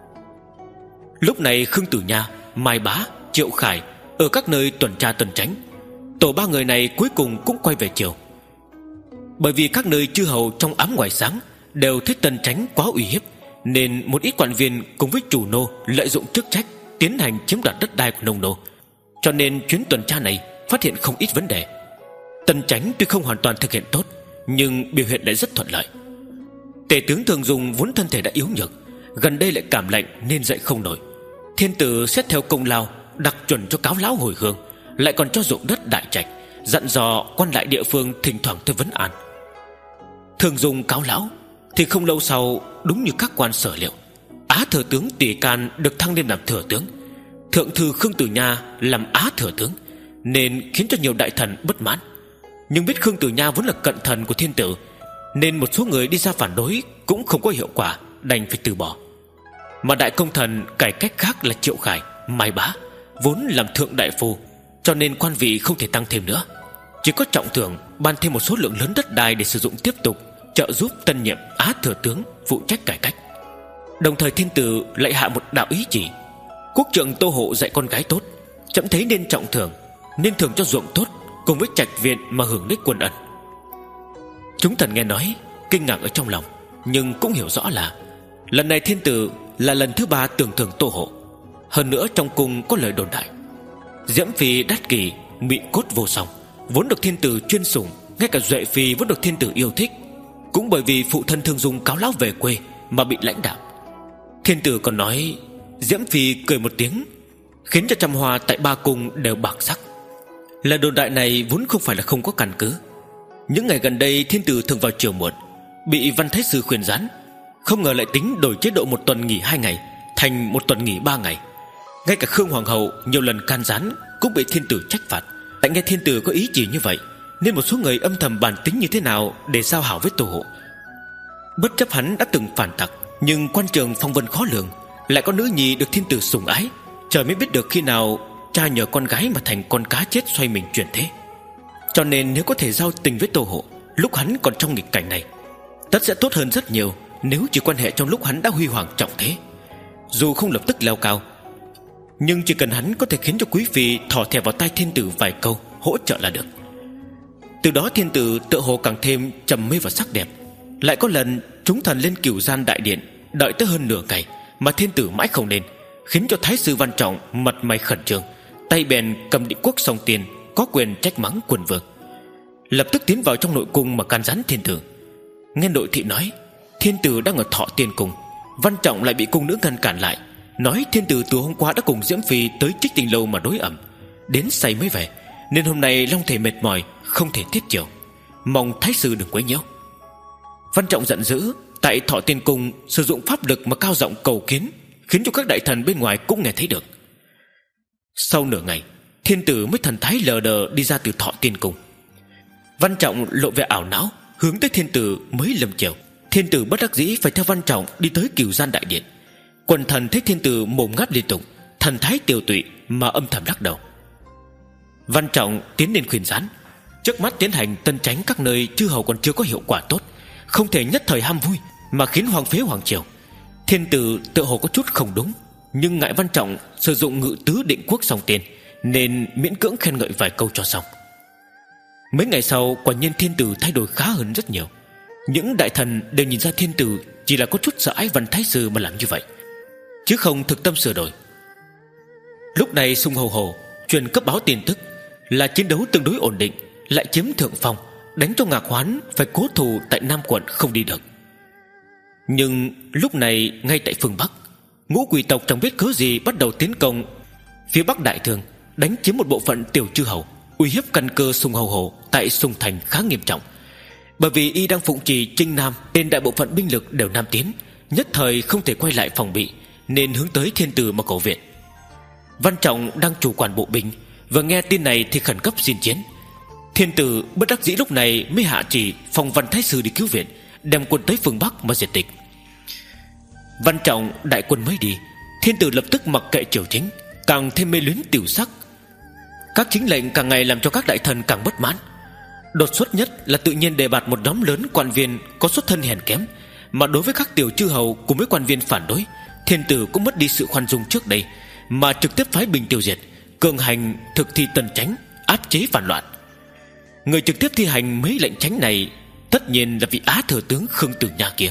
Lúc này Khương Tử Nha, Mai Bá, Triệu Khải ở các nơi tuần tra tuần tránh. Tổ ba người này cuối cùng cũng quay về chiều. Bởi vì các nơi chư hầu trong ám ngoài sáng đều thấy Tần Chánh quá uy hiếp, nên một ít quan viên cùng với chủ nô lợi dụng chức trách tiến hành chiếm đoạt đất đai của nông nô. Cho nên chuyến tuần tra này phát hiện không ít vấn đề. Tần Chánh tuy không hoàn toàn thực hiện tốt, nhưng biểu hiện lại rất thuận lợi. Tể tướng Thường Dùng vốn thân thể đã yếu nhược, gần đây lại cảm lạnh nên dậy không nổi. Thiên tử xét theo công lao đặc chuẩn cho cáo lão hồi hương, lại còn cho ruộng đất đại trạch, dặn dò quan lại địa phương thỉnh thoảng tới vấn an. Thường Dùng cáo lão thì không lâu sau, đúng như các quan sở liệu, Á thừa tướng Tỷ Can được thăng lên làm thừa tướng, thượng thư Khương Tử Nha làm Á thừa tướng, nên khiến cho nhiều đại thần bất mãn. Nhưng biết Khương Tử Nha vốn là cận thần của thiên tử, nên một số người đi ra phản đối cũng không có hiệu quả, đành phải từ bỏ. Mà đại công thần cải cách khác là Triệu Khải, Mai Bá vốn làm thượng đại phu, cho nên quan vị không thể tăng thêm nữa, chỉ có trọng thưởng ban thêm một số lượng lớn đất đai để sử dụng tiếp tục trợ giúp tân nhiệm Á thừa tướng phụ trách cải cách. Đồng thời thiên tử lại hạ một đạo ý chỉ: quốc trượng Tô Hộ dạy con gái tốt, chậm thấy nên trọng thưởng, nên thưởng cho ruộng tốt cùng với trạch viện mà hưởng đích quân ân. Chúng thần nghe nói kinh ngạc ở trong lòng, nhưng cũng hiểu rõ là lần này thiên tử là lần thứ ba tưởng thưởng Tô Hộ. Hơn nữa trong cung có lời đồn đại Diễm Phi đắt kỳ, mị cốt vô song, vốn được thiên tử chuyên sủng, ngay cả Duệ Phi vẫn được thiên tử yêu thích, cũng bởi vì phụ thân Thương Dung cáo lão về quê mà bị lãnh đạo. Thiên tử còn nói Diễm Phi cười một tiếng, khiến cho trăm hoa tại ba cung đều bạc sắc. Lời đồn đại này vốn không phải là không có căn cứ. Những ngày gần đây thiên tử thường vào chiều muộn, bị Văn Thái Sư khuyên rán, không ngờ lại tính đổi chế độ một tuần nghỉ hai ngày thành một tuần nghỉ ba ngày. Ngay cả Khương Hoàng hậu nhiều lần can gián cũng bị thiên tử trách phạt. Tại nghe thiên tử có ý chỉ như vậy, nên một số người âm thầm bàn tính như thế nào để giao hảo với Tô Hộ. Bất chấp hắn đã từng phản tặc, nhưng quan trường phong vân khó lường, lại có nữ nhi được thiên tử sủng ái, trời mới biết được khi nào cha nhờ con gái mà thành con cá chết xoay mình chuyển thế. Cho nên nếu có thể giao tình với Tô Hộ lúc hắn còn trong nghịch cảnh này, tất sẽ tốt hơn rất nhiều nếu chỉ quan hệ trong lúc hắn đã huy hoàng trọng thế. Dù không lập tức leo cao, nhưng chỉ cần hắn có thể khiến cho quý phi thò thẻ vào tai thiên tử vài câu hỗ trợ là được. Từ đó thiên tử tựa hồ càng thêm trầm mê vào sắc đẹp. Lại có lần chúng thần lên Cửu Gian đại điện, đợi tới hơn nửa ngày mà thiên tử mãi không lên, khiến cho Thái sư Văn Trọng mặt mày khẩn trương, tay bèn cầm định quốc song tiền, có quyền trách mắng quần vương, lập tức tiến vào trong nội cung mà can gián thiên tử. Nghe nội thị nói thiên tử đang ở Thọ Tiên cung, Văn Trọng lại bị cung nữ ngăn cản lại, nói thiên tử từ hôm qua đã cùng Diễm Phi tới Trích Tình lâu mà đối ẩm, đến say mới về, nên hôm nay long thể mệt mỏi không thể tiết chiều, mong thái sư đừng quấy nhiễu. Văn Trọng giận dữ, tại Thọ Tiên cung sử dụng pháp lực mà cao giọng cầu kiến, khiến cho các đại thần bên ngoài cũng nghe thấy được. Sau nửa ngày, thiên tử mới thần thái lờ đờ đi ra từ Thọ Tiên cung. Văn Trọng lộ vẻ ảo não, hướng tới thiên tử mới lầm chiều. Thiên tử bất đắc dĩ phải theo Văn Trọng đi tới Cửu Gian đại điện. Quần thần thấy thiên tử mồm ngáp liên tục, thần thái tiều tụy mà âm thầm lắc đầu. Văn Trọng tiến lên khuyên rán, trước mắt tiến hành tân tránh các nơi chư hầu còn chưa có hiệu quả tốt, không thể nhất thời ham vui mà khiến hoàng phế hoàng triều. Thiên tử tự hồ có chút không đúng, nhưng ngại Văn Trọng sử dụng ngự tứ định quốc song tiền, nên miễn cưỡng khen ngợi vài câu cho xong. Mấy ngày sau, quả nhiên thiên tử thay đổi khá hơn rất nhiều. Những đại thần đều nhìn ra thiên tử chỉ là có chút sợ ái Văn Thái sư mà làm như vậy, chứ không thực tâm sửa đổi. Lúc này Sung Hầu Hồ truyền cấp báo tin tức là chiến đấu tương đối ổn định, lại chiếm thượng phong, đánh cho Ngạc Hoán phải cố thủ tại Nam quận không đi được. Nhưng lúc này ngay tại phương Bắc, ngũ quỷ tộc chẳng biết cớ gì bắt đầu tiến công phía Bắc Đại Thương, đánh chiếm một bộ phận tiểu chư hầu, uy hiếp căn cơ Sung Hầu Hồ tại Sung Thành khá nghiêm trọng. Bởi vì y đang phụng trì Trinh Nam, nên đại bộ phận binh lực đều nam tiến, nhất thời không thể quay lại phòng bị, nên hướng tới thiên tử mà cầu viện. Văn Trọng đang chủ quản bộ binh, vừa nghe tin này thì khẩn cấp xin chiến. Thiên tử bất đắc dĩ lúc này mới hạ chỉ phong Văn Thái sư đi cứu viện, đem quân tới phương Bắc mà diệt địch. Văn Trọng đại quân mới đi, thiên tử lập tức mặc kệ triều chính, càng thêm mê luyến tiểu sắc. Các chính lệnh càng ngày làm cho các đại thần càng bất mãn. Đột xuất nhất là tự nhiên đề bạt một nhóm lớn quan viên có xuất thân hèn kém, Mà đối với các tiểu chư hầu cùng với quan viên phản đối, thiên tử cũng mất đi sự khoan dung trước đây, mà trực tiếp phái binh tiêu diệt, cường hành thực thi tần chánh, áp chế phản loạn. Người trực tiếp thi hành mấy lệnh chánh này tất nhiên là vị Á thừa tướng Khương Tử Nha kia.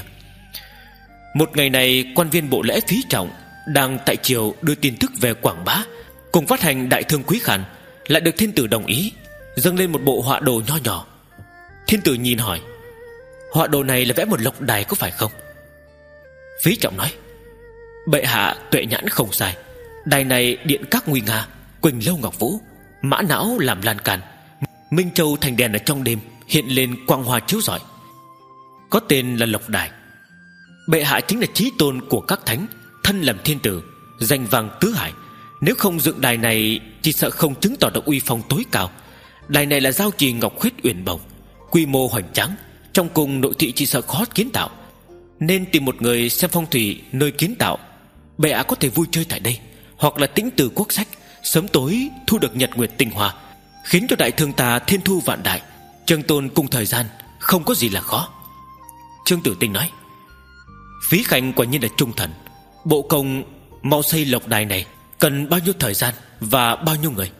Một ngày này, quan viên bộ lễ Phí Trọng đang tại triều đưa tin tức về quảng bá cùng phát hành đại thương Quý Khàn, lại được thiên tử đồng ý, dâng lên một bộ họa đồ nho nhỏ. Thiên tử nhìn hỏi: họa đồ này là vẽ một lộc đài có phải không? Phí Trọng nói: bệ hạ tuệ nhãn không sai. Đài này điện các nguy nga, Quỳnh Lâu Ngọc Vũ, mã não làm lan can, Minh Châu thành đèn ở trong đêm, hiện lên quang hoa chiếu rọi, có tên là Lộc Đài. Bệ hạ chính là chí tôn của các thánh, thân làm thiên tử, danh vang tứ hải. Nếu không dựng đài này, chỉ sợ không chứng tỏ được uy phong tối cao. Đài này là giao trì ngọc khuyết uyển bồng, quy mô hoành tráng, trong cung nội thị chỉ sợ khó kiến tạo, nên tìm một người xem phong thủy nơi kiến tạo. Bệ hạ có thể vui chơi tại đây, hoặc là tĩnh từ quốc sách, sớm tối thu được nhật nguyệt tinh hoa, khiến cho đại thương ta thiên thu vạn đại. Trương tôn cùng thời gian, không có gì là khó. Trương Tử Tinh nói: Phí Khanh quả nhiên là trung thần. Bộ công mau xây lộc đài này cần bao nhiêu thời gian và bao nhiêu người?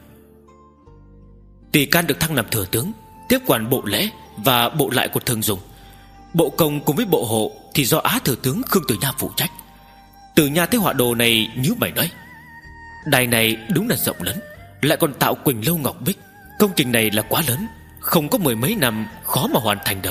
Tỷ can được thăng làm thừa tướng, tiếp quản bộ lễ và bộ lại của thường dùng. Bộ công cùng với bộ hộ thì do Á thừa tướng Khương Tử Nha phụ trách. Tử Nha thấy họa đồ này nhíu mày nói: đài này đúng là rộng lớn, lại còn tạo Quỳnh Lâu Ngọc Bích. Công trình này là quá lớn, không có mười mấy năm khó mà hoàn thành được.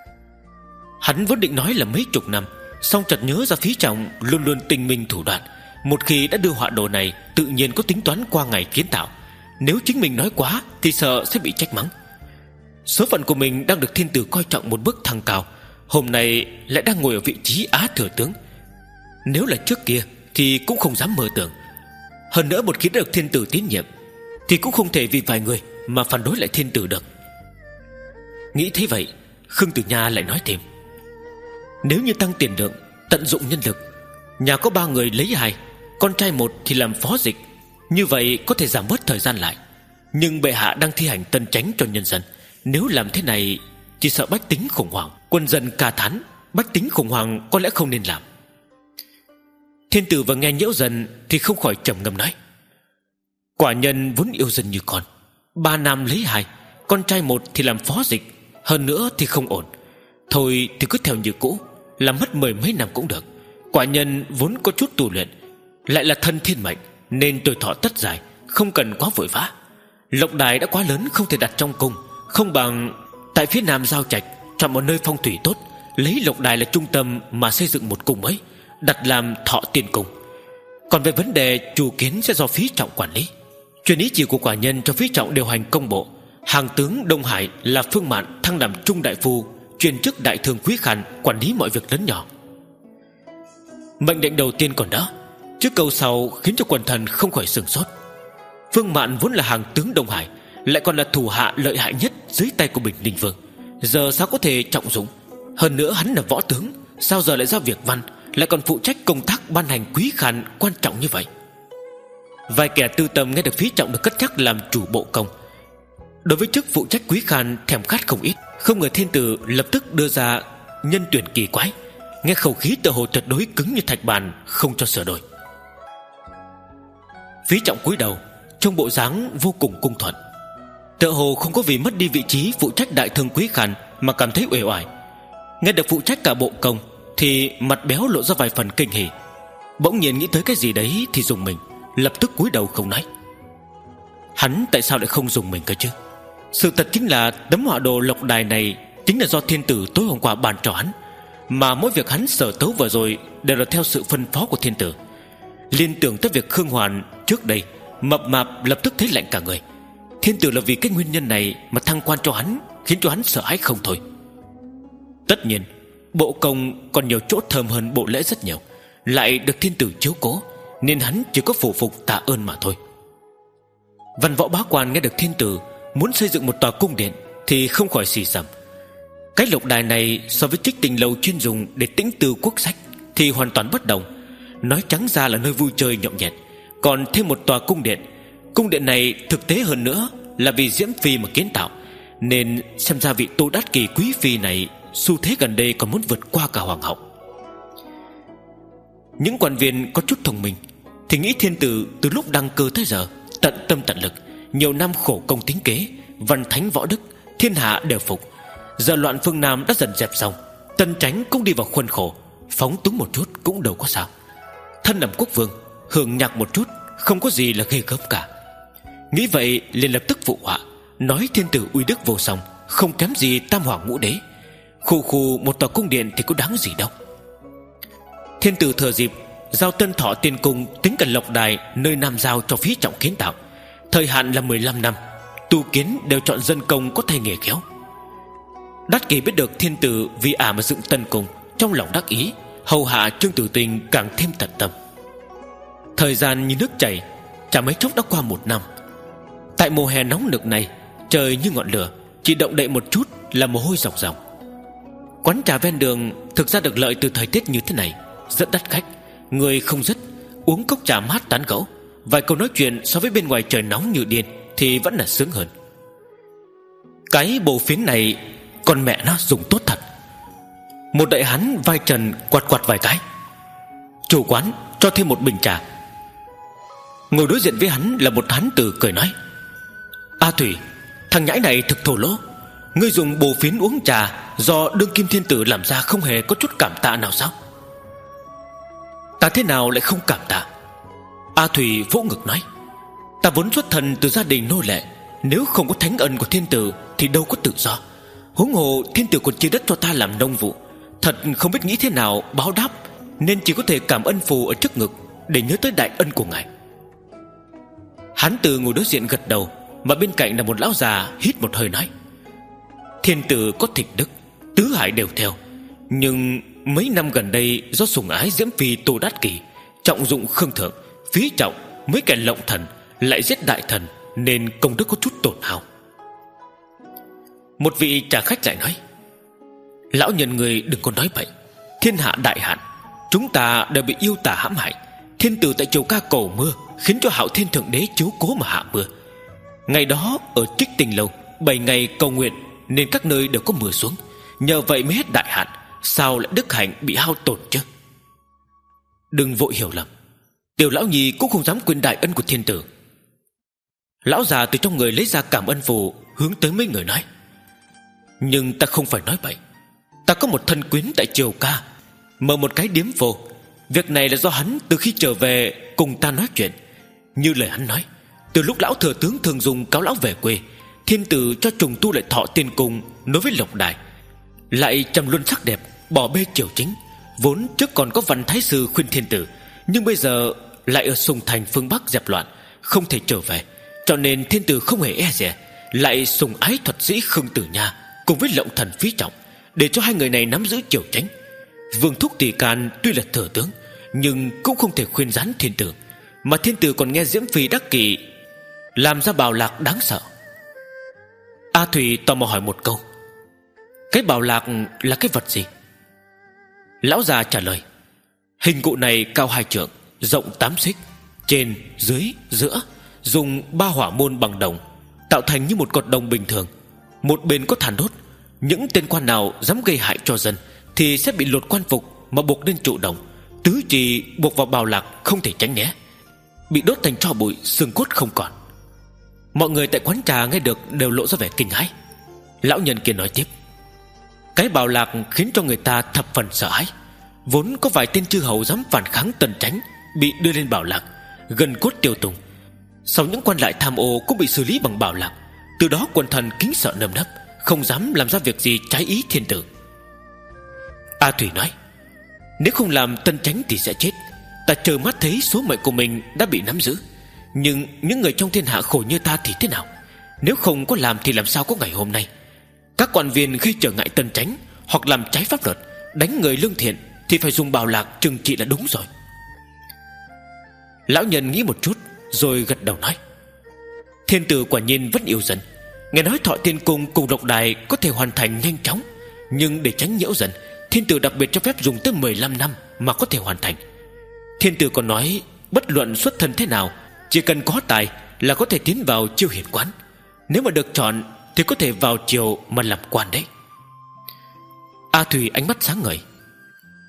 Hắn vốn định nói là mấy chục năm, song chợt nhớ ra Phí Trọng luôn luôn tinh minh thủ đoạn. Một khi đã đưa họa đồ này, tự nhiên có tính toán qua ngày kiến tạo. Nếu chính mình nói quá thì sợ sẽ bị trách mắng. Số phận của mình đang được thiên tử coi trọng một bước thăng cao, hôm nay lại đang ngồi ở vị trí Á thừa tướng. Nếu là trước kia thì cũng không dám mơ tưởng. Hơn nữa một khi đã được thiên tử tín nhiệm thì cũng không thể vì vài người mà phản đối lại thiên tử được. Nghĩ thế vậy, Khương Tử Nha lại nói thêm: nếu như tăng tiền lượng, tận dụng nhân lực, nhà có ba người lấy hai, con trai một thì làm phó dịch, như vậy có thể giảm bớt thời gian lại. Nhưng bệ hạ đang thi hành tân chánh cho nhân dân, nếu làm thế này chỉ sợ bách tính khủng hoảng, quân dân ca thán. Bách tính khủng hoảng có lẽ không nên làm. Thiên tử vừa nghe Nhiễu Dần thì không khỏi trầm ngâm nói: quả nhân vốn yêu dân như con, ba nam lấy hai, con trai một thì làm phó dịch, hơn nữa thì không ổn. Thôi thì cứ theo như cũ, làm mất mười mấy năm cũng được. Quả nhân vốn có chút tu luyện, lại là thân thiên mệnh, nên tuổi thọ tất dài, không cần quá vội vã. Lộc đài đã quá lớn, không thể đặt trong cung, không bằng tại phía nam giao trạch chọn một nơi phong thủy tốt, lấy lộc đài là trung tâm mà xây dựng một cung mới, đặt làm Thọ Tiên Cung. Còn về vấn đề chủ kiến sẽ do Phí Trọng quản lý. Truyền ý chỉ của quả nhân cho Phí Trọng điều hành công bộ. Hàng tướng Đông Hải là Phương Mạn thăng làm trung đại phu, truyền chức đại thương Quý Khàn, quản lý mọi việc lớn nhỏ. Mệnh lệnh đầu tiên còn đỡ, chứ câu sau khiến cho quần thần không khỏi sửng sốt. Phương Mạn vốn là hàng tướng Đông Hải, lại còn là thủ hạ lợi hại nhất dưới tay của Bình Ninh Vương, giờ sao có thể trọng dụng? Hơn nữa hắn là võ tướng, sao giờ lại giao việc văn, lại còn phụ trách công tác ban hành Quý Khàn quan trọng như vậy? Vài kẻ tư tâm nghe được Phí Trọng được cất nhắc làm chủ bộ công, đối với chức phụ trách Quý Khàn thèm khát không ít. Không ngờ thiên tử lập tức đưa ra nhân tuyển kỳ quái, nghe khẩu khí tựa hồ tuyệt đối cứng như thạch bàn, không cho sửa đổi. Phí Trọng cúi đầu, trong bộ dáng vô cùng cung thuận, tựa hồ không có vì mất đi vị trí phụ trách đại thương Quý Khàn mà cảm thấy uể oải. Nghe được phụ trách cả bộ công thì mặt béo lộ ra vài phần kinh hỉ. Bỗng nhiên nghĩ tới cái gì đấy thì dùng mình, lập tức cúi đầu không nói. Hắn tại sao lại không dùng mình cơ chứ? Sự thật chính là tấm họa đồ lộc đài này chính là do thiên tử tối hôm qua bàn cho hắn, mà mỗi việc hắn sở tấu vừa rồi đều là theo sự phân phó của thiên tử. Liên tưởng tới việc Khương Hoàn trước đây, mập mạp lập tức thấy lạnh cả người. Thiên tử là vì cái nguyên nhân này mà thăng quan cho hắn, khiến cho hắn sợ hãi không thôi. Tất nhiên bộ công còn nhiều chỗ thơm hơn bộ lễ rất nhiều, lại được thiên tử chiếu cố, nên hắn chỉ có phủ phục tạ ơn mà thôi. Văn võ bá quan nghe được thiên tử muốn xây dựng một tòa cung điện thì không khỏi xì xầm. Cái lộc đài này so với Trích Tình Lầu chuyên dùng để tĩnh tư quốc sách thì hoàn toàn bất đồng. Nói trắng ra là nơi vui chơi nhộn nhẹt, còn thêm một tòa cung điện. Cung điện này thực tế hơn nữa là vì Diễm Phi mà kiến tạo, nên xem ra vị Tô Đát Kỳ quý phi này xu thế gần đây còn muốn vượt qua cả hoàng hậu. Những quan viên có chút thông minh thì nghĩ thiên tử từ lúc đăng cơ tới giờ tận tâm tận lực, nhiều năm khổ công tính kế, văn thánh võ đức, thiên hạ đều phục. Giờ loạn phương Nam đã dần dẹp xong, Tân Chánh cũng đi vào khuôn khổ, phóng túng một chút cũng đâu có sao. Thân làm quốc vương, hưởng nhạc một chút, không có gì là ghê gớm cả. Nghĩ vậy liền lập tức phụ họa, nói thiên tử uy đức vô song, không kém gì tam hoàng ngũ đế. Khu khu một tòa cung điện thì có đáng gì đâu. Thiên tử thừa dịp giao Tân Thọ Tiên Cung tính cả lộc đài nơi Nam Giao cho phí trọng kiến tạo, thời hạn là mười lăm năm, tu kiến đều chọn dân công có tay nghề khéo. Đát Kỷ biết được thiên tử vì ả mà dựng Tân Cung, trong lòng đắc ý, hầu hạ Trương Tử Tình càng thêm tận tâm. Thời gian như nước chảy, chả mấy chốc đã qua một năm. Tại mùa hè nóng nực này, trời như ngọn lửa, chỉ động đậy một chút là mồ hôi ròng ròng. Quán trà ven đường thực ra được lợi từ thời tiết như thế này, rất đắt khách, người không dứt, uống cốc trà mát tán gẫu, vài câu nói chuyện so với bên ngoài trời nóng như điên thì vẫn là sướng hơn. Cái bộ phiến này con mẹ nó dùng tốt thật. Một đại hán vai trần quạt quạt vài cái. Chủ quán cho thêm một bình trà. Ngồi đối diện với hắn là một hán tử cười nói: A Thủy, thằng nhãi này thực thổ lỗ. Ngươi dùng bồ phiến uống trà do đương kim thiên tử làm ra, không hề có chút cảm tạ nào sao? Ta thế nào lại không cảm tạ? A Thủy vỗ ngực nói: Ta vốn xuất thân từ gia đình nô lệ, nếu không có thánh ân của thiên tử thì đâu có tự do. Huống hồ thiên tử còn chia đất cho ta làm nông vụ, thật không biết nghĩ thế nào báo đáp, nên chỉ có thể cảm ơn phù ở trước ngực để nhớ tới đại ân của ngài. Hán tử ngồi đối diện gật đầu, mà bên cạnh là một lão già hít một hơi nói: Thiên tử có thịnh đức, tứ hải đều theo, nhưng mấy năm gần đây do sủng ái diễm phi Tô Đát Kỷ, trọng dụng khương thượng, phí trọng mấy kẻ lộng thần, lại giết đại thần, nên công đức có chút tổn hao. Một vị trà khách lại nói: Lão nhân người đừng có nói bậy. Thiên hạ đại hạn, chúng ta đều bị yêu tà hãm hại. Thiên tử tại triều ca cầu mưa, khiến cho Hạo Thiên Thượng Đế chiếu cố mà hạ mưa. Ngày đó ở Trích Tinh Lâu bảy ngày cầu nguyện, nên các nơi đều có mưa xuống. Nhờ vậy mới hết đại hạn, sao lại đức hạnh bị hao tổn chứ? Đừng vội hiểu lầm, tiểu lão nhi cũng không dám quên đại ân của thiên tử. Lão già từ trong người lấy ra cảm ơn phù, hướng tới mấy người nói: Nhưng ta không phải nói bậy. Ta có một thân quyến tại triều ca, mở một cái điếm phô. Việc này là do hắn từ khi trở về cùng ta nói chuyện. Như lời hắn nói, từ lúc lão thừa tướng Thường Dùng cáo lão về quê, thiên tử cho trùng tu lại Thọ Tiên Cung nối với Lộc Đài, lại trầm luân sắc đẹp, bỏ bê triều chính. Vốn trước còn có Văn Thái Sư khuyên thiên tử, nhưng bây giờ lại ở Sùng Thành phương Bắc dẹp loạn, không thể trở về, cho nên thiên tử không hề e dè, lại sùng ái thuật sĩ Khương Tử Nha cùng với lộng thần Phí Trọng, để cho hai người này nắm giữ triều chính. Vương Thúc Tỷ Can tuy là thừa tướng, nhưng cũng không thể khuyên gián thiên tử, mà thiên tử còn nghe Diễm Phi đắc kỷ làm ra bào lạc đáng sợ. A Thủy tò mò hỏi một câu: Cái bào lạc là cái vật gì? Lão già trả lời: Hình cụ này cao hai trượng, rộng tám xích, trên, dưới, giữa, dùng ba hỏa môn bằng đồng, tạo thành như một cột đồng bình thường. Một bên có than đốt, những tên quan nào dám gây hại cho dân thì sẽ bị lột quan phục mà buộc lên trụ đồng. Tứ chỉ buộc vào bào lạc không thể tránh né, bị đốt thành tro bụi, xương cốt không còn. Mọi người tại quán trà nghe được đều lộ ra vẻ kinh hãi. Lão nhân kia nói tiếp: Cái bào lạc khiến cho người ta thập phần sợ hãi. Vốn có vài tên chư hầu dám phản kháng Tần Chánh, bị đưa lên bào lạc, gần cốt tiêu tùng. Sau những quan lại tham ô cũng bị xử lý bằng bào lạc. Từ đó quần thần kính sợ nơm nấp, không dám làm ra việc gì trái ý thiên tử. A Thủy nói: Nếu không làm Tần Chánh thì sẽ chết. Ta chờ mắt thấy số mệnh của mình đã bị nắm giữ, nhưng những người trong thiên hạ khổ như ta thì thế nào? Nếu không có làm thì làm sao có ngày hôm nay? Các quan viên khi trở ngại Tần Chánh hoặc làm trái pháp luật, đánh người lương thiện, thì phải dùng bào lạc trừng trị là đúng rồi. Lão nhân nghĩ một chút rồi gật đầu nói: Thiên tử quả nhiên vẫn yêu dân. Nghe nói Thọ Tiên Cung cùng Lộc Đài có thể hoàn thành nhanh chóng, nhưng để tránh nhiễu dần, thiên tử đặc biệt cho phép dùng tới mười lăm năm mà có thể hoàn thành. Thiên tử còn nói bất luận xuất thân thế nào, chỉ cần có tài là có thể tiến vào chiêu hiển quán. Nếu mà được chọn thì có thể vào triều mà làm quan đấy. A Thủy ánh mắt sáng ngời: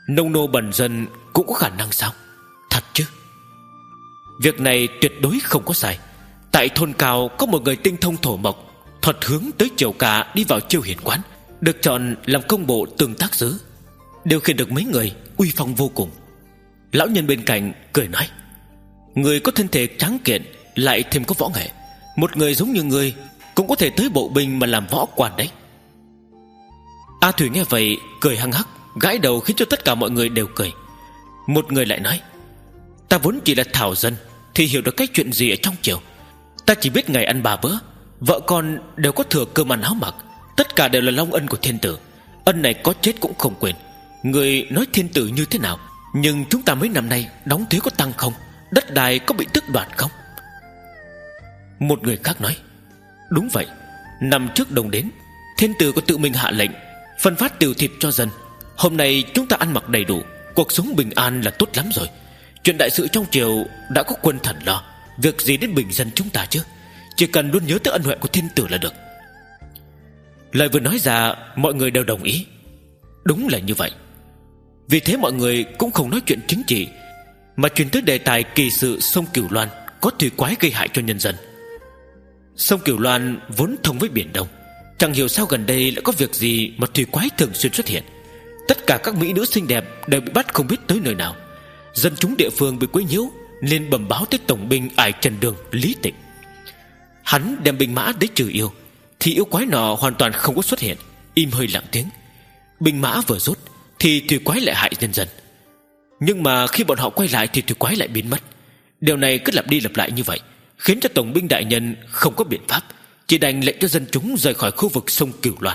Nông nô bần dân cũng có khả năng sao? Thật chứ? Việc này tuyệt đối không có sai. Tại thôn cao có một người tinh thông thổ mộc, thuật hướng tới triều ca đi vào chiêu hiền quán, được chọn làm công bộ tương tác sứ, điều khiển được mấy người, uy phong vô cùng. Lão nhân bên cạnh cười nói: người có thân thể tráng kiện, lại thêm có võ nghệ, một người giống như người cũng có thể tới bộ binh mà làm võ quan đấy. A Thủy nghe vậy cười hăng hắc, gãi đầu khiến cho tất cả mọi người đều cười. Một người lại nói: ta vốn chỉ là thảo dân, thì hiểu được cái chuyện gì ở trong triều. Ta chỉ biết ngày ăn ba bữa, vợ con đều có thừa cơm ăn áo mặc, tất cả đều là long ân của thiên tử. Ân này có chết cũng không quên. Người nói thiên tử như thế nào, nhưng chúng ta mấy năm nay đóng thuế có tăng không? Đất đai có bị tước đoạt không? Một người khác nói: đúng vậy, năm trước Đông đến, thiên tử có tự mình hạ lệnh phân phát tiêu thịt cho dân. Hôm nay chúng ta ăn mặc đầy đủ, cuộc sống bình an là tốt lắm rồi. Chuyện đại sự trong triều đã có quân thần lo, việc gì đến bình dân chúng ta chứ? Chỉ cần luôn nhớ tới ân huệ của thiên tử là được. Lời vừa nói ra, mọi người đều đồng ý. Đúng là như vậy. Vì thế mọi người cũng không nói chuyện chính trị, mà chuyển tới đề tài kỳ sự sông Cửu Loan có thủy quái gây hại cho nhân dân. Sông Cửu Loan vốn thông với biển Đông, chẳng hiểu sao gần đây lại có việc gì mà thủy quái thường xuyên xuất hiện. Tất cả các mỹ nữ xinh đẹp đều bị bắt không biết tới nơi nào. Dân chúng địa phương bị quấy nhiễu nên bẩm báo tới tổng binh Ải Trần Đường Lý Tịnh. Hắn đem binh mã để trừ yêu, thì yêu quái nọ hoàn toàn không có xuất hiện, im hơi lặng tiếng. Binh mã vừa rút thì thủy quái lại hại nhân dân. Nhưng mà khi bọn họ quay lại thì thủy quái lại biến mất. Điều này cứ lặp đi lặp lại như vậy, khiến cho tổng binh đại nhân không có biện pháp, chỉ đành lệnh cho dân chúng rời khỏi khu vực sông Cửu Loan.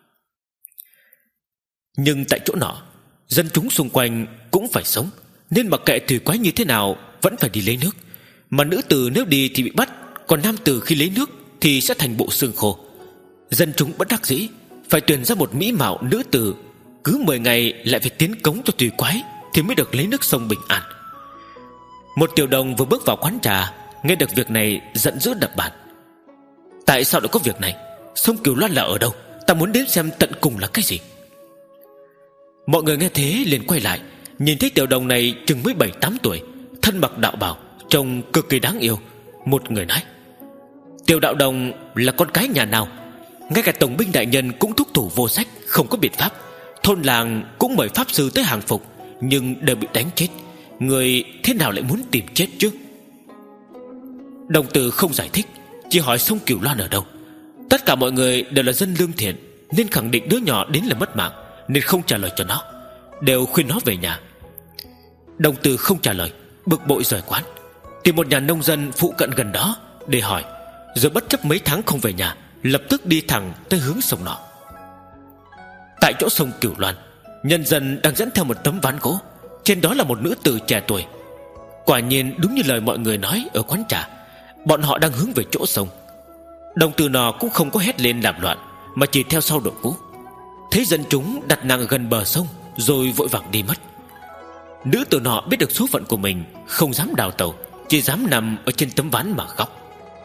Nhưng tại chỗ nọ, dân chúng xung quanh cũng phải sống, nên mặc kệ thủy quái như thế nào vẫn phải đi lấy nước. Mà nữ tử nếu đi thì bị bắt, còn nam tử khi lấy nước thì sẽ thành bộ xương khô. Dân chúng bất đắc dĩ phải tuyển ra một mỹ mạo nữ tử, cứ mười ngày lại phải tiến cống cho thủy quái thì mới được lấy nước sông bình an. Một tiểu đồng vừa bước vào quán trà, nghe được việc này giận dữ đập bàn: tại sao lại có việc này? Sông Cửu Loan là ở đâu? Ta muốn đến xem tận cùng là cái gì. Mọi người nghe thế liền quay lại, nhìn thấy tiểu đồng này chừng mới bảy tám tuổi, thân mặc đạo bào, trông cực kỳ đáng yêu. Một người nói: tiểu đạo đồng là con cái nhà nào? Ngay cả tổng binh đại nhân cũng thúc thủ vô sách, không có biện pháp. Thôn làng cũng mời pháp sư tới hàng phục, nhưng đều bị đánh chết. Người thế nào lại muốn tìm chết chứ? Đồng tử không giải thích, chỉ hỏi sông Cửu Loan ở đâu. Tất cả mọi người đều là dân lương thiện, nên khẳng định đứa nhỏ đến là mất mạng, nên không trả lời cho nó, đều khuyên nó về nhà. Đồng tử không trả lời, bực bội rời quán, tìm một nhà nông dân phụ cận gần đó để hỏi, rồi bất chấp mấy tháng không về nhà, lập tức đi thẳng tới hướng sông nọ. Tại chỗ sông Cửu Loan, nhân dân đang dẫn theo một tấm ván gỗ, trên đó là một nữ tử trẻ tuổi. Quả nhiên đúng như lời mọi người nói ở quán trà, bọn họ đang hướng về chỗ sông. Đồng tử nọ cũng không có hét lên làm loạn, mà chỉ theo sau đội ngũ. Thấy dân chúng đặt nàng gần bờ sông, rồi vội vàng đi mất. Nữ tử nọ biết được số phận của mình, không dám đào tàu, chỉ dám nằm ở trên tấm ván mà khóc.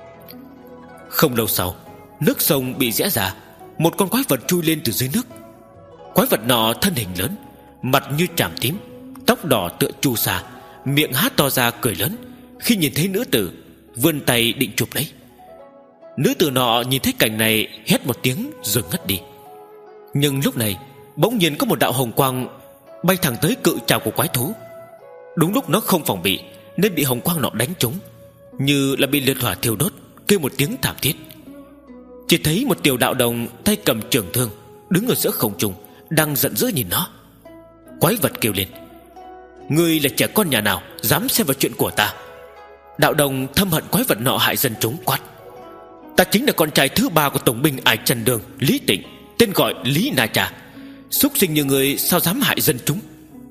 Không lâu sau, nước sông bị rẽ ra, một con quái vật chui lên từ dưới nước. Quái vật nọ thân hình lớn, mặt như tràm tím, tóc đỏ tựa chu sa, miệng há to ra cười lớn. Khi nhìn thấy nữ tử, vươn tay định chụp lấy. Nữ tử nọ nhìn thấy cảnh này, hét một tiếng rồi ngất đi. Nhưng lúc này bỗng nhiên có một đạo hồng quang bay thẳng tới cự trảo của quái thú. Đúng lúc nó không phòng bị, nên bị hồng quang nọ đánh trúng, như là bị liệt hỏa thiêu đốt, kêu một tiếng thảm thiết. Chỉ thấy một tiểu đạo đồng tay cầm trường thương, đứng ở giữa không trung, đang giận dữ nhìn nó. Quái vật kêu lên: ngươi là trẻ con nhà nào dám xen vào chuyện của ta? Đạo đồng thâm hận quái vật nọ hại dân chúng, quát: ta chính là con trai thứ ba của tổng binh Ải Trần Đường Lý Tịnh, tên gọi Lý Na Trà. Súc sinh như người sao dám hại dân chúng?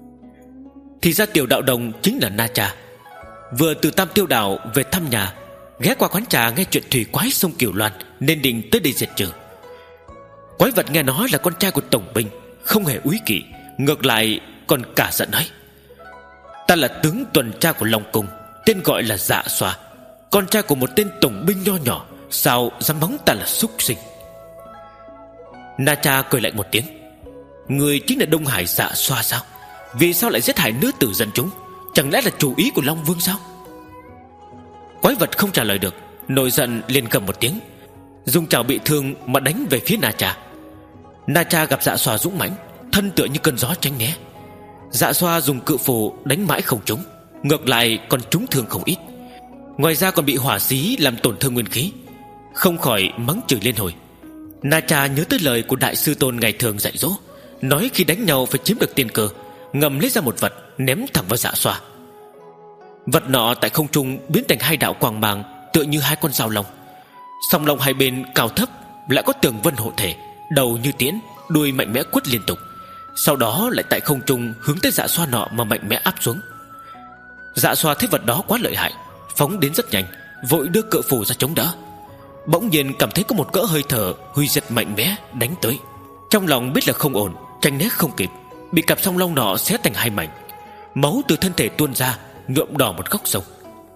Thì ra tiểu đạo đồng chính là Na Trà, vừa từ Tam Tiêu Đảo về thăm nhà, ghé qua quán trà nghe chuyện thủy quái sông Cửu Loan, nên định tới đây diệt trừ. Quái vật nghe nói là con trai của tổng binh, không hề úy kỵ, ngược lại còn cả giận nói: ta là tướng tuần tra của Long Cung, tên gọi là Dạ Xoa, con trai của một tên tổng binh nho nhỏ, sao dám mắng ta là súc sinh? Na Cha cười lạnh một tiếng: người chính là Đông Hải Dạ Xoa sao? Vì sao lại giết hại nữ tử dân chúng? Chẳng lẽ là chủ ý của Long Vương sao? Quái vật không trả lời được, nổi giận liền cầm một tiếng, dùng chảo bị thương mà đánh về phía Na Cha. Na Cha gặp Dạ Xoa dũng mãnh, thân tựa như cơn gió tránh né. Dạ Xoa dùng cự phù đánh mãi không trúng, ngược lại còn trúng thương không ít. Ngoài ra còn bị hỏa xí làm tổn thương nguyên khí, không khỏi mắng chửi liên hồi. Na Cha nhớ tới lời của đại sư tôn ngày thường dạy dỗ, nói khi đánh nhau phải chiếm được tiên cơ, ngầm lấy ra một vật ném thẳng vào Dạ Xoa. Vật nọ tại không trung biến thành hai đạo quang mang, tựa như hai con dao long. Song long hai bên cao thấp, lại có tường vân hộ thể, đầu như tiễn, đuôi mạnh mẽ quất liên tục. Sau đó lại tại không trung hướng tới Dạ Xoa nọ mà mạnh mẽ áp xuống. Dạ Xoa thấy vật đó quá lợi hại, phóng đến rất nhanh, vội đưa cự phù ra chống đỡ. Bỗng nhiên cảm thấy có một cỡ hơi thở huy diệt mạnh mẽ đánh tới. Trong lòng biết là không ổn, tránh né không kịp, bị cặp song long nọ xé thành hai mảnh. Máu từ thân thể tuôn ra, nhuộm đỏ một góc sông.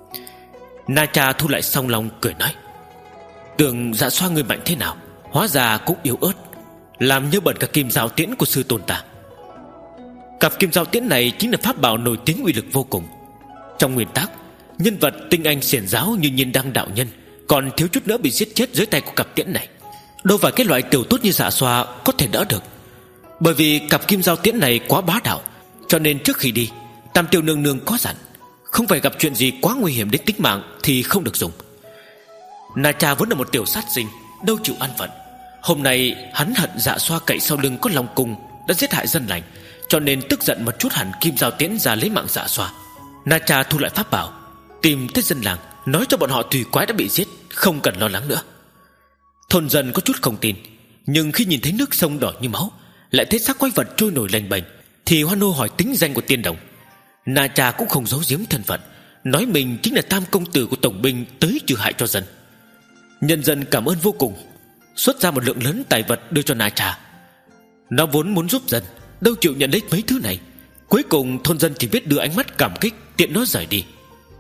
Na Cha thu lại song long cười nói: tưởng Dạ Xoa người mạnh thế nào, hóa ra cũng yếu ớt, làm nhớ bẩn cả kim giao tiễn của sư tôn ta. Cặp kim giao tiễn này chính là pháp bảo nổi tiếng uy lực vô cùng. Trong nguyên tắc, nhân vật tinh anh xiển giáo như Nhiên Đăng đạo nhân còn thiếu chút nữa bị giết chết dưới tay của cặp tiễn này. Đâu phải cái loại tiểu tốt như Dạ Xoa có thể đỡ được. Bởi vì cặp kim giao tiễn này quá bá đạo, cho nên trước khi đi, Tam Tiêu nương nương có dặn, không phải gặp chuyện gì quá nguy hiểm đến tính mạng thì không được dùng. Na Cha vốn là một tiểu sát sinh, đâu chịu an phận. Hôm nay hắn hận Dạ Xoa cậy sau lưng có Long Cung đã giết hại dân lành, cho nên tức giận một chút hẳn kim giao tiễn ra lấy mạng Dạ Xoa. Na Cha thu lại pháp bảo, tìm tới dân làng, nói cho bọn họ thủy quái đã bị giết, không cần lo lắng nữa. Thôn dân có chút không tin, nhưng khi nhìn thấy nước sông đỏ như máu, lại thấy xác quái vật trôi nổi lềnh bềnh, thì hoan hô hỏi tính danh của tiên đồng. Na Cha cũng không giấu giếm thân phận, nói mình chính là tam công tử của tổng binh tới trừ hại cho dân. Nhân dân cảm ơn vô cùng, xuất ra một lượng lớn tài vật đưa cho Na Cha. Nó vốn muốn giúp dân, đâu chịu nhận lấy mấy thứ này. Cuối cùng thôn dân chỉ biết đưa ánh mắt cảm kích, tiện nó rời đi.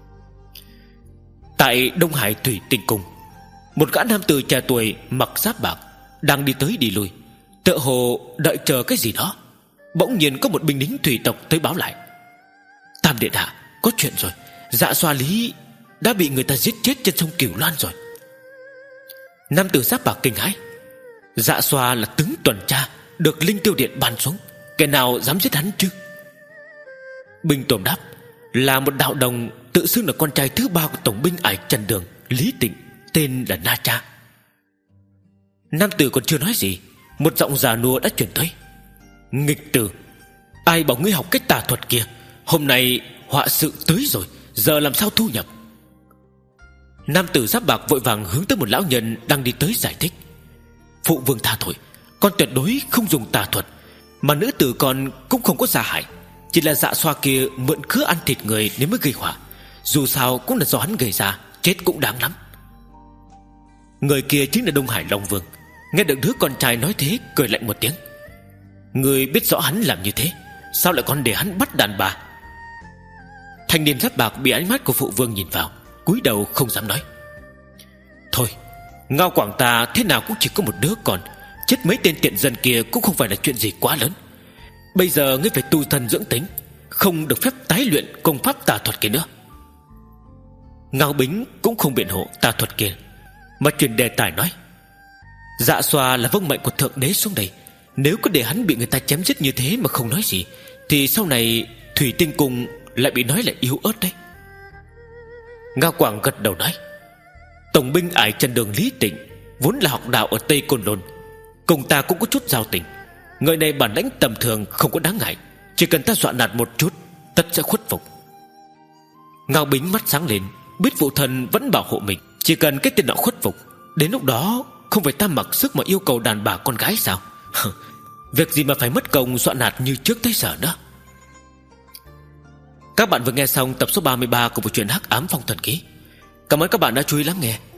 Tại Đông Hải Thủy Tinh Cung, một gã nam tử trẻ tuổi mặc giáp bạc đang đi tới đi lui, tựa hồ đợi chờ cái gì đó. Bỗng nhiên có một binh lính thủy tộc tới báo lại: Tam điện hạ, có chuyện rồi, Dạ Xoa Lý đã bị người ta giết chết trên sông Cửu Loan rồi. Nam tử giáp bạc kinh hãi: Dạ Xoa là tướng tuần tra, được Linh Tiêu Điện ban xuống, kẻ nào dám giết hắn chứ? Binh tôm đáp: là một đạo đồng tự xưng là con trai thứ ba của tổng binh Ải Trần Đường, Lý Tịnh, tên là Na Cha. Nam tử còn chưa nói gì, một giọng già nua đã truyền tới: nghịch tử, ai bảo ngươi học cách tà thuật kia? Hôm nay họa sự tới rồi, giờ làm sao thu nhập? Nam tử giáp bạc vội vàng hướng tới một lão nhân đang đi tới giải thích: phụ vương tha tội, con tuyệt đối không dùng tà thuật, mà nữ tử con cũng không có gia hại, chỉ là Dạ Xoa kia mượn cớ ăn thịt người nên mới gây họa. Dù sao cũng là do hắn gây ra, chết cũng đáng lắm. Người kia chính là Đông Hải Long Vương. Nghe được đứa con trai nói thế, cười lạnh một tiếng: người biết rõ hắn làm như thế, sao lại còn để hắn bắt đàn bà? Thanh niên giáp bạc bị ánh mắt của phụ vương nhìn vào, cúi đầu không dám nói. Thôi, Ngao Quảng ta thế nào cũng chỉ có một đứa con, chết mấy tên tiện dân kia cũng không phải là chuyện gì quá lớn. Bây giờ ngươi phải tu thân dưỡng tính, không được phép tái luyện công pháp tà thuật kia nữa. Ngao Bính cũng không biện hộ tà thuật kia, mà chuyển đề tài nói: Dạ Xoa là vâng mệnh của thượng đế xuống đây, nếu có để hắn bị người ta chém giết như thế mà không nói gì, thì sau này Thủy Tinh Cung lại bị nói là yếu ớt đấy. Ngao Quảng gật đầu nói: tổng binh Ải Trần Đường Lý Tịnh vốn là học đạo ở Tây Côn Lôn, cùng ta cũng có chút giao tình. Người này bản lãnh tầm thường không có đáng ngại, chỉ cần ta dọa nạt một chút, tất sẽ khuất phục. Ngao Bính mắt sáng lên, biết phụ thân vẫn bảo hộ mình, chỉ cần cái tên đó khuất phục, đến lúc đó không phải ta mặc sức mà yêu cầu đàn bà con gái sao? Việc gì mà phải mất công dọa nạt như trước tới giờ nữa. Các bạn vừa nghe xong tập số ba mươi ba của bộ truyện Hắc Ám Phong Thần Ký. Cảm ơn các bạn đã chú ý lắng nghe.